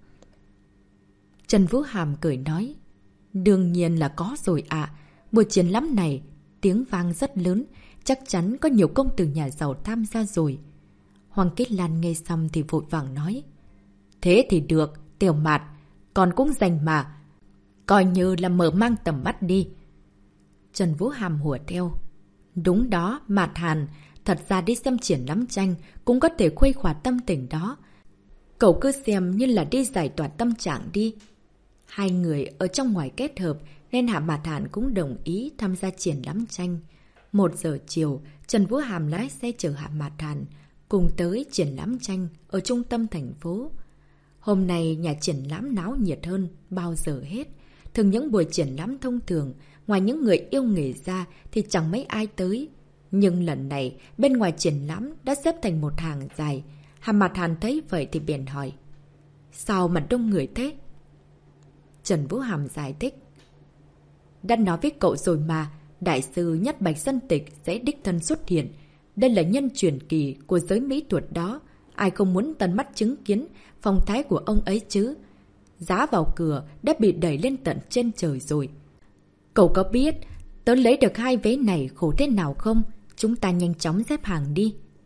Trần Vũ Hàm cười nói. Đương nhiên là có rồi ạ. À. Buổi triển lãm này tiếng vang rất lớn, chắc chắn có nhiều công tử nhà giàu tham gia rồi. Hoàng Kết Lan nghe xong thì vội vàng nói. Thế thì được, Tiểu Mạt, con cũng dành mà. Coi như là mở mang tầm mắt đi. Trần Vũ Hàm hùa theo. Đúng đó, Mạt Hàn, thật ra đi xem triển lãm tranh cũng có thể khuây khỏa tâm tình đó. Cậu cứ xem như là đi giải tỏa tâm trạng đi. Hai người ở trong ngoài kết hợp nên Hạ Mạt Hàn cũng đồng ý tham gia triển lãm tranh. Một giờ chiều, Trần Vũ Hàm lái xe chở Hạ Mạt Hàn cùng tới triển lãm tranh ở trung tâm thành phố. Hôm nay nhà triển lãm náo nhiệt hơn bao giờ hết. Thường những buổi triển lãm thông thường, ngoài những người yêu nghề ra thì chẳng mấy ai tới. Nhưng lần này, bên ngoài triển lãm đã xếp thành một hàng dài. Hạ Mạt Hàn thấy vậy thì bèn hỏi. Sao mà đông người thế? Trần Vũ Hàm giải thích. Đã nói với cậu rồi mà, đại sư Nhất Bạch Sơn Tịch sẽ đích thân xuất hiện. Đây là nhân truyền kỳ của giới mỹ thuật đó. Ai không muốn tận mắt chứng kiến phong thái của ông ấy chứ? Giá vào cửa đã bị đẩy lên tận trên trời rồi. Cậu có biết tớ lấy được hai vé này khổ thế nào không? Chúng ta nhanh chóng xếp hàng đi.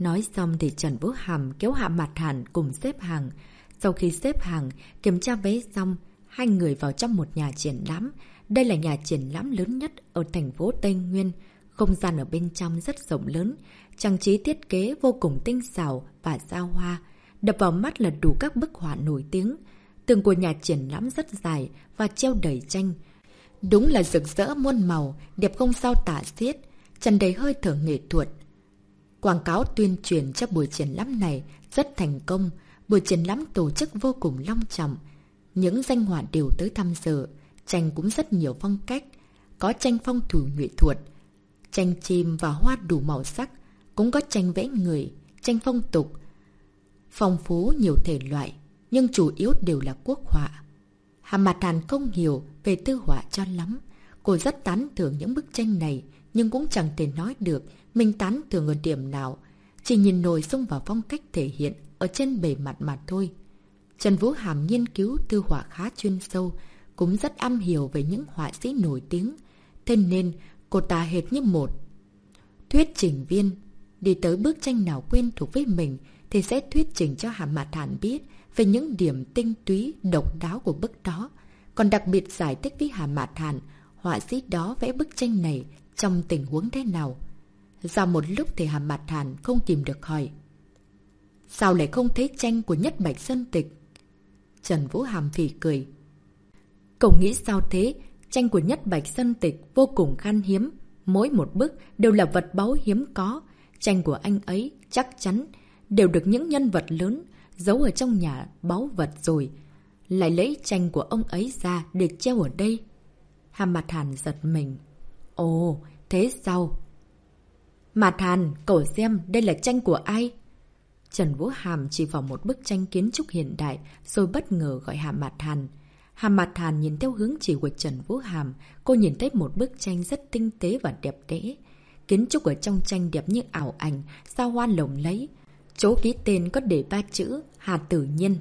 Nói xong thì Trần Vũ Hàm kéo Hạ Mạt Hàn cùng xếp hàng. Sau khi xếp hàng, kiểm tra vé xong, hai người vào trong một nhà triển lãm. Đây là nhà triển lãm lớn nhất ở thành phố Tây Nguyên. Không gian ở bên trong rất rộng lớn, trang trí thiết kế vô cùng tinh xảo và xa hoa. Đập vào mắt là đủ các bức họa nổi tiếng. Tường của nhà triển lãm rất dài và treo đầy tranh. Đúng là rực rỡ muôn màu, đẹp không sao tả xiết, tràn đầy hơi thở nghệ thuật. Quảng cáo tuyên truyền cho buổi triển lãm này rất thành công. Buổi triển lãm tổ chức vô cùng long trọng. Những danh họa đều tới tham dự. Tranh cũng rất nhiều phong cách. Có tranh phong thủy nghệ thuật, tranh chim và hoa đủ màu sắc. Cũng có tranh vẽ người, tranh phong tục. Phong phú nhiều thể loại, nhưng chủ yếu đều là quốc họa. Hạ Mạt Hàn không hiểu về tư họa cho lắm. Cô rất tán thưởng những bức tranh này, nhưng cũng chẳng thể nói được mình tán thưởng ở điểm nào. Chỉ nhìn nội dung và phong cách thể hiện ở trên bề mặt mà thôi. Trần Vũ Hàm nghiên cứu tư họa khá chuyên sâu, cũng rất am hiểu về những họa sĩ nổi tiếng. Thế nên cô ta hệt như một thuyết trình viên. Đi tới bức tranh nào quen thuộc với mình thì sẽ thuyết trình cho Hạ Mạt Hàn biết về những điểm tinh túy, độc đáo của bức đó. Còn đặc biệt giải thích với Hạ Mạt Hàn họa sĩ đó vẽ bức tranh này trong tình huống thế nào. Sau một lúc thì Hạ Mạt Hàn không kìm được hỏi: sao lại không thấy tranh của Nhất Bạch Sơn Tịch? Trần Vũ Hàm phì cười: cậu nghĩ sao thế? Tranh của Nhất Bạch Sơn Tịch vô cùng khan hiếm. Mỗi một bức đều là vật báu hiếm có. Tranh của anh ấy chắc chắn đều được những nhân vật lớn giấu ở trong nhà báu vật rồi. Lại lấy tranh của ông ấy ra để treo ở đây. Hạ Mạt Hàn giật mình: ồ, thế sao? Mạt Hàn, cậu xem đây là tranh của ai? Trần Vũ Hàm chỉ vào một bức tranh kiến trúc hiện đại rồi bất ngờ gọi Hạ Mạt Hàn. Hạ Mạt Hàn nhìn theo hướng chỉ của Trần Vũ Hàm, cô nhìn thấy một bức tranh rất tinh tế và đẹp đẽ. Kiến trúc ở trong tranh đẹp như ảo ảnh, sao hoa lộng lẫy. Chỗ ký tên có để ba chữ Hà Tử Nhiên.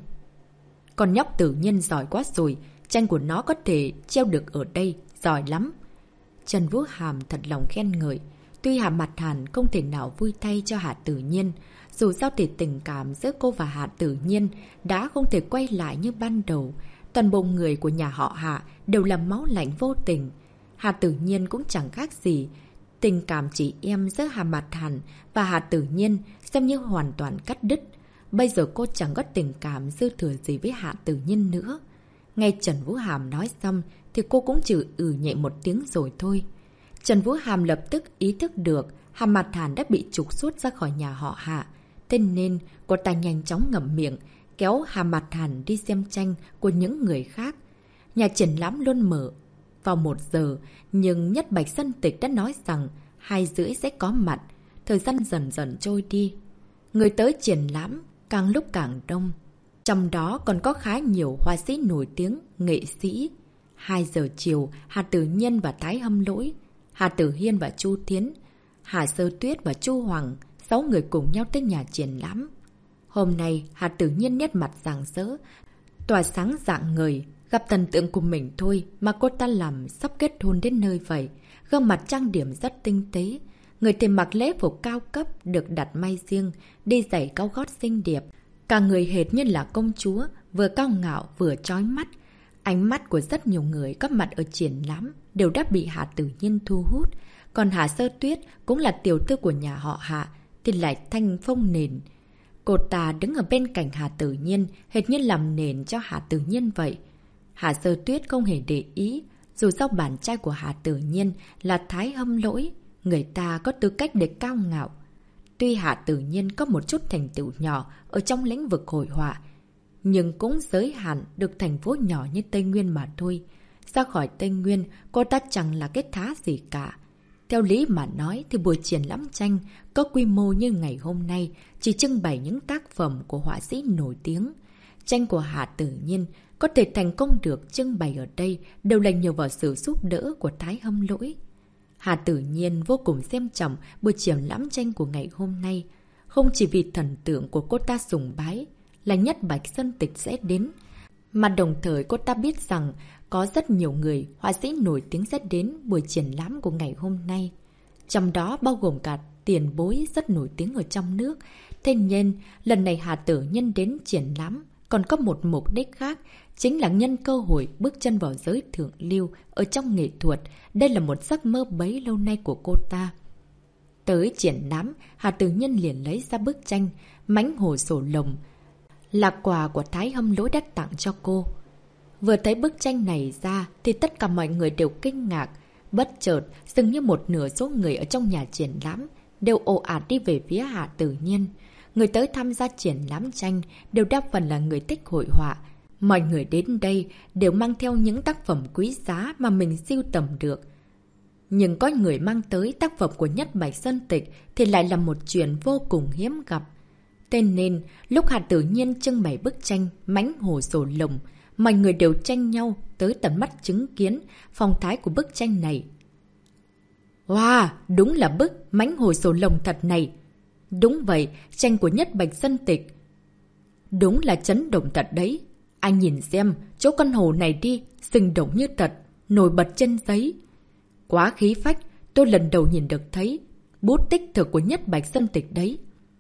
Con nhóc Tử Nhiên giỏi quá rồi, tranh của nó có thể treo được ở đây, giỏi lắm. Trần Vũ Hàm thật lòng khen ngợi. Tuy Hạ Mạt Hàn không thể nào vui thay cho Hạ Tử Nhiên, dù sao thì tình cảm giữa cô và Hạ Tử Nhiên đã không thể quay lại như ban đầu. Toàn bộ người của nhà họ Hạ đều là máu lạnh vô tình. Hạ Tử Nhiên cũng chẳng khác gì. Tình cảm chị em giữa Hạ Mạt Hàn và Hạ Tử Nhiên xem như hoàn toàn cắt đứt. Bây giờ cô chẳng có tình cảm dư thừa gì với Hạ Tử Nhiên nữa. Ngay Trần Vũ Hàm nói xong thì cô cũng chịu ừ nhẹ một tiếng rồi thôi. Trần Vũ Hàm lập tức ý thức được Hạ Mạt Hàn đã bị trục xuất ra khỏi nhà họ Hạ. Thế nên cô ta nhanh chóng ngậm miệng, kéo Hạ Mạt Hàn đi xem tranh của những người khác. Nhà triển lãm luôn mở vào một giờ, nhưng Nhất Bạch Sơn Tịch đã nói rằng hai rưỡi sẽ có mặt. Thời gian dần dần trôi đi. Người tới triển lãm càng lúc càng đông. Trong đó còn có khá nhiều họa sĩ nổi tiếng, nghệ sĩ. Hai giờ chiều, Hạ Tử Nhiên và Thái Hâm Lỗi, Hạ Tử Hiên và Chu Thiến, Hạ Sơ Tuyết và Chu Hoàng, sáu người cùng nhau tới nhà triển lãm. Hôm nay, Hạ Tử Nhiên nét mặt rạng rỡ, tỏa sáng rạng ngời. Gặp thần tượng của mình thôi mà cô ta làm sắp kết hôn đến nơi vậy. Gương mặt trang điểm rất tinh tế. Người thì mặc lễ phục cao cấp được đặt may riêng, đi giày cao gót xinh đẹp. Cả người hệt như là công chúa, vừa cao ngạo vừa chói mắt. Ánh mắt của rất nhiều người có mặt ở triển lãm đều đã bị Hạ Tử Nhiên thu hút. Còn Hạ Sơ Tuyết cũng là tiểu thư của nhà họ Hạ thì lại thanh phong nền. Cô ta đứng ở bên cạnh Hạ Tử Nhiên hệt như làm nền cho Hạ Tử Nhiên vậy. Hạ Sơ Tuyết không hề để ý, dù sao bạn trai của Hạ Tử Nhiên là Thái Hâm Lỗi, người ta có tư cách để cao ngạo. Tuy Hạ Tử Nhiên có một chút thành tựu nhỏ ở trong lĩnh vực hội họa, nhưng cũng giới hạn được thành phố nhỏ như Tây Nguyên mà thôi. Ra khỏi Tây Nguyên, cô ta chẳng là cái thá gì cả. Theo lý mà nói thì buổi triển lãm tranh có quy mô như ngày hôm nay chỉ trưng bày những tác phẩm của họa sĩ nổi tiếng. Tranh của Hạ Tử Nhiên có thể thành công được trưng bày ở đây đều là nhờ vào sự giúp đỡ của Thái Hâm Lỗi. Hạ Tử Nhiên vô cùng xem trọng buổi triển lãm tranh của ngày hôm nay. Không chỉ vì thần tượng của cô ta sùng bái là Nhất Bạch Sơn Tịch sẽ đến, mà đồng thời cô ta biết rằng có rất nhiều người họa sĩ nổi tiếng sẽ đến buổi triển lãm của ngày hôm nay. Trong đó bao gồm cả tiền bối rất nổi tiếng ở trong nước. Thế nên, lần này Hà Tử Nhân đến triển lãm còn có một mục đích khác, chính là nhân cơ hội bước chân vào giới thượng lưu ở trong nghệ thuật. Đây là một giấc mơ bấy lâu nay của cô ta. Tới triển lãm, Hà Tử Nhân liền lấy ra bức tranh Mãnh Hổ Sổ Lồng, là quà của Thái Hâm Lỗi đã tặng cho cô. Vừa thấy bức tranh này ra thì tất cả mọi người đều kinh ngạc. Bất chợt, dường như một nửa số người ở trong nhà triển lãm đều ồ ạt đi về phía Hà Tử Nhân. Người tới tham gia triển lãm tranh đều đa phần là người thích hội họa. Mọi người đến đây đều mang theo những tác phẩm quý giá mà mình sưu tầm được. Nhưng có người mang tới tác phẩm của Nhất Bạch Sơn Tịch thì lại là một chuyện vô cùng hiếm gặp. Thế nên, lúc Hà Tử Nhiên trưng bày bức tranh Mãnh Hổ Sổ Lồng, mọi người đều tranh nhau tới tận mắt chứng kiến phong thái của bức tranh này. Wow, đúng là bức Mãnh Hổ Sổ Lồng thật này. Đúng vậy, tranh của Nhất Bạch Sơn Tịch. Đúng là chấn động thật đấy. Anh nhìn xem, chỗ con hổ này đi, sinh động như thật, nổi bật trên giấy. Quá khí phách, tôi lần đầu nhìn được thấy bút tích thực của Nhất Bạch Sơn Tịch đấy.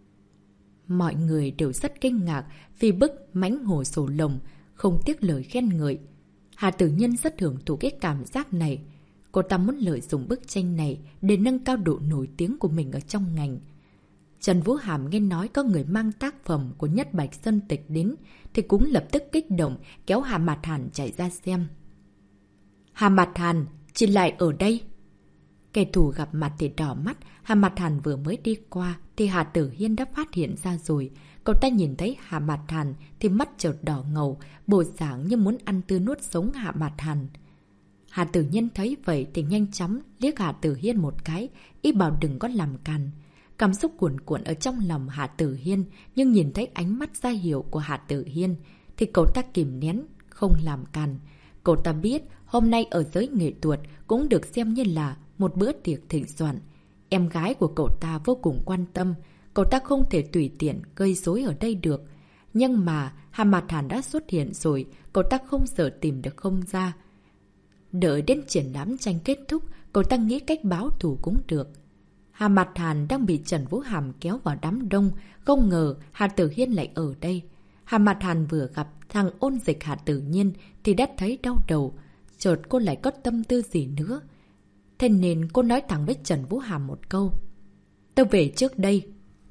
Mọi người đều rất kinh ngạc vì bức Mãnh Hổ Sổ Lồng không tiếc lời khen ngợi. Hà Tử Nhân rất hưởng thụ cái cảm giác này. Cô ta muốn lợi dụng bức tranh này để nâng cao độ nổi tiếng của mình ở trong ngành. Trần Vũ Hàm nghe nói có người mang tác phẩm của Nhất Bạch Sơn Tịch đến thì cũng lập tức kích động kéo Hà Mạt Hàn chạy ra xem. Hà Mạt Hàn, chị lại ở đây. Kẻ thù gặp mặt thì đỏ mắt. Hà Mạt Hàn vừa mới đi qua thì Hà Tử Hiên đã phát hiện ra rồi. Cậu ta nhìn thấy Hà Mạt Hàn thì mắt chợt đỏ ngầu, bộ dạng như muốn ăn tươi nuốt sống Hà Mạt Hàn. Hà Tử Nhân thấy vậy thì nhanh chóng liếc Hà Tử Hiên một cái, ý bảo đừng có làm càn. Cảm xúc cuồn cuộn ở trong lòng Hà Tử Hiên, nhưng nhìn thấy ánh mắt ra hiệu của Hà Tử Hiên thì cậu ta kìm nén, không làm càn. Cậu ta biết hôm nay ở giới nghệ thuật cũng được xem như là một bữa tiệc thịnh soạn. Em gái của cậu ta vô cùng quan tâm, cậu ta không thể tùy tiện gây rối ở đây được. Nhưng mà Hà Mạt Hàn đã xuất hiện rồi, cậu ta không sợ tìm được không ra. Đợi đến triển lãm tranh kết thúc, cậu ta nghĩ cách báo thù cũng được. Hà Mạt Hàn đang bị Trần Vũ Hàm kéo vào đám đông, không ngờ Hà Tử Hiên lại ở đây. Hà Mạt Hàn vừa gặp thằng ôn dịch Hà Tử Nhiên thì đã thấy đau đầu. Chợt cô lại có tâm tư gì nữa. Thế nên cô nói thẳng với Trần Vũ Hàm một câu. Tôi về trước đây.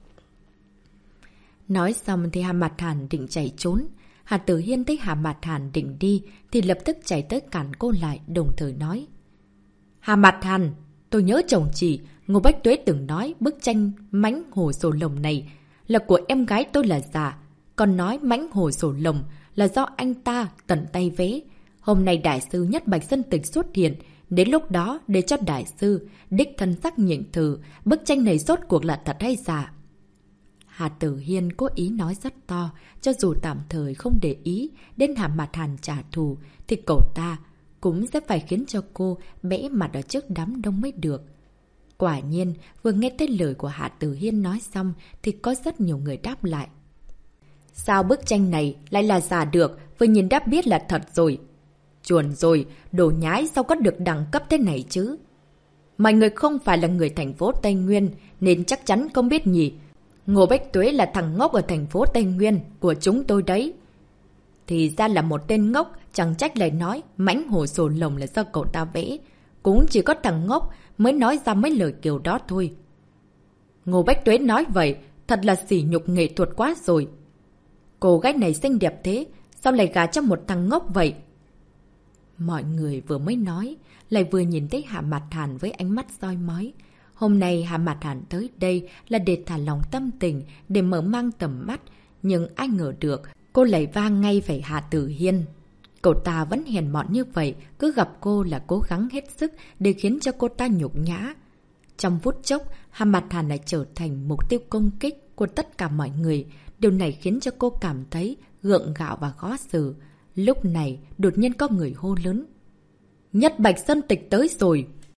Nói xong thì Hà Mạt Hàn định chạy trốn. Hà Tử Hiên thấy Hà Mạt Hàn định đi thì lập tức chạy tới cản cô lại, đồng thời nói. Hà Mạt Hàn, tôi nhớ chồng chị, Ngô Bách Tuế từng nói bức tranh Mãnh Hổ Sổ Lồng này là của em gái tôi là giả. Còn nói Mãnh Hổ Sổ Lồng là do anh ta tận tay vẽ. Hôm nay đại sư Nhất Bạch Sơn Tịch xuất hiện, đến lúc đó để cho đại sư đích thân xác nhận thử bức tranh này rốt cuộc là thật hay giả. Hà Tử Hiên cố ý nói rất to, cho dù tạm thời không để ý đến Hà Mạt Hàn trả thù thì cậu ta cũng sẽ phải khiến cho cô bẽ mặt ở trước đám đông mới được. Quả nhiên, vừa nghe tới lời của Hà Tử Hiên nói xong thì có rất nhiều người đáp lại. Sao bức tranh này lại là giả được, vừa nhìn đã biết là thật rồi. Chuồn rồi, đồ nhái sao có được đẳng cấp thế này chứ? Mọi người không phải là người thành phố Tây Nguyên nên chắc chắn không biết nhỉ. Ngô Bách Tuế là thằng ngốc ở thành phố Tây Nguyên của chúng tôi đấy. Thì ra là một tên ngốc, chẳng trách lại nói Mãnh Hổ Sổ Lồng là do cậu ta vẽ. Cũng chỉ có thằng ngốc mới nói ra mấy lời kiểu đó thôi. Ngô Bách Tuế nói vậy, thật là sỉ nhục nghệ thuật quá rồi. Cô gái này xinh đẹp thế, sao lại gả cho một thằng ngốc vậy? Mọi người vừa mới nói, lại vừa nhìn thấy Hà Mạt Hàn với ánh mắt soi mói. Hôm nay Hà Mạt Hàn tới đây là để thả lòng tâm tình, để mở mang tầm mắt. Nhưng ai ngờ được, cô lại va ngay về Hà Tử Hiên. Cậu ta vẫn hèn mọn như vậy, cứ gặp cô là cố gắng hết sức để khiến cho cô ta nhục nhã. Trong phút chốc, Hà Mạt Hàn lại trở thành mục tiêu công kích của tất cả mọi người. Điều này khiến cho cô cảm thấy gượng gạo và khó xử. Lúc này, đột nhiên có người hô lớn. Nhất Bạch Sơn Tịch tới rồi!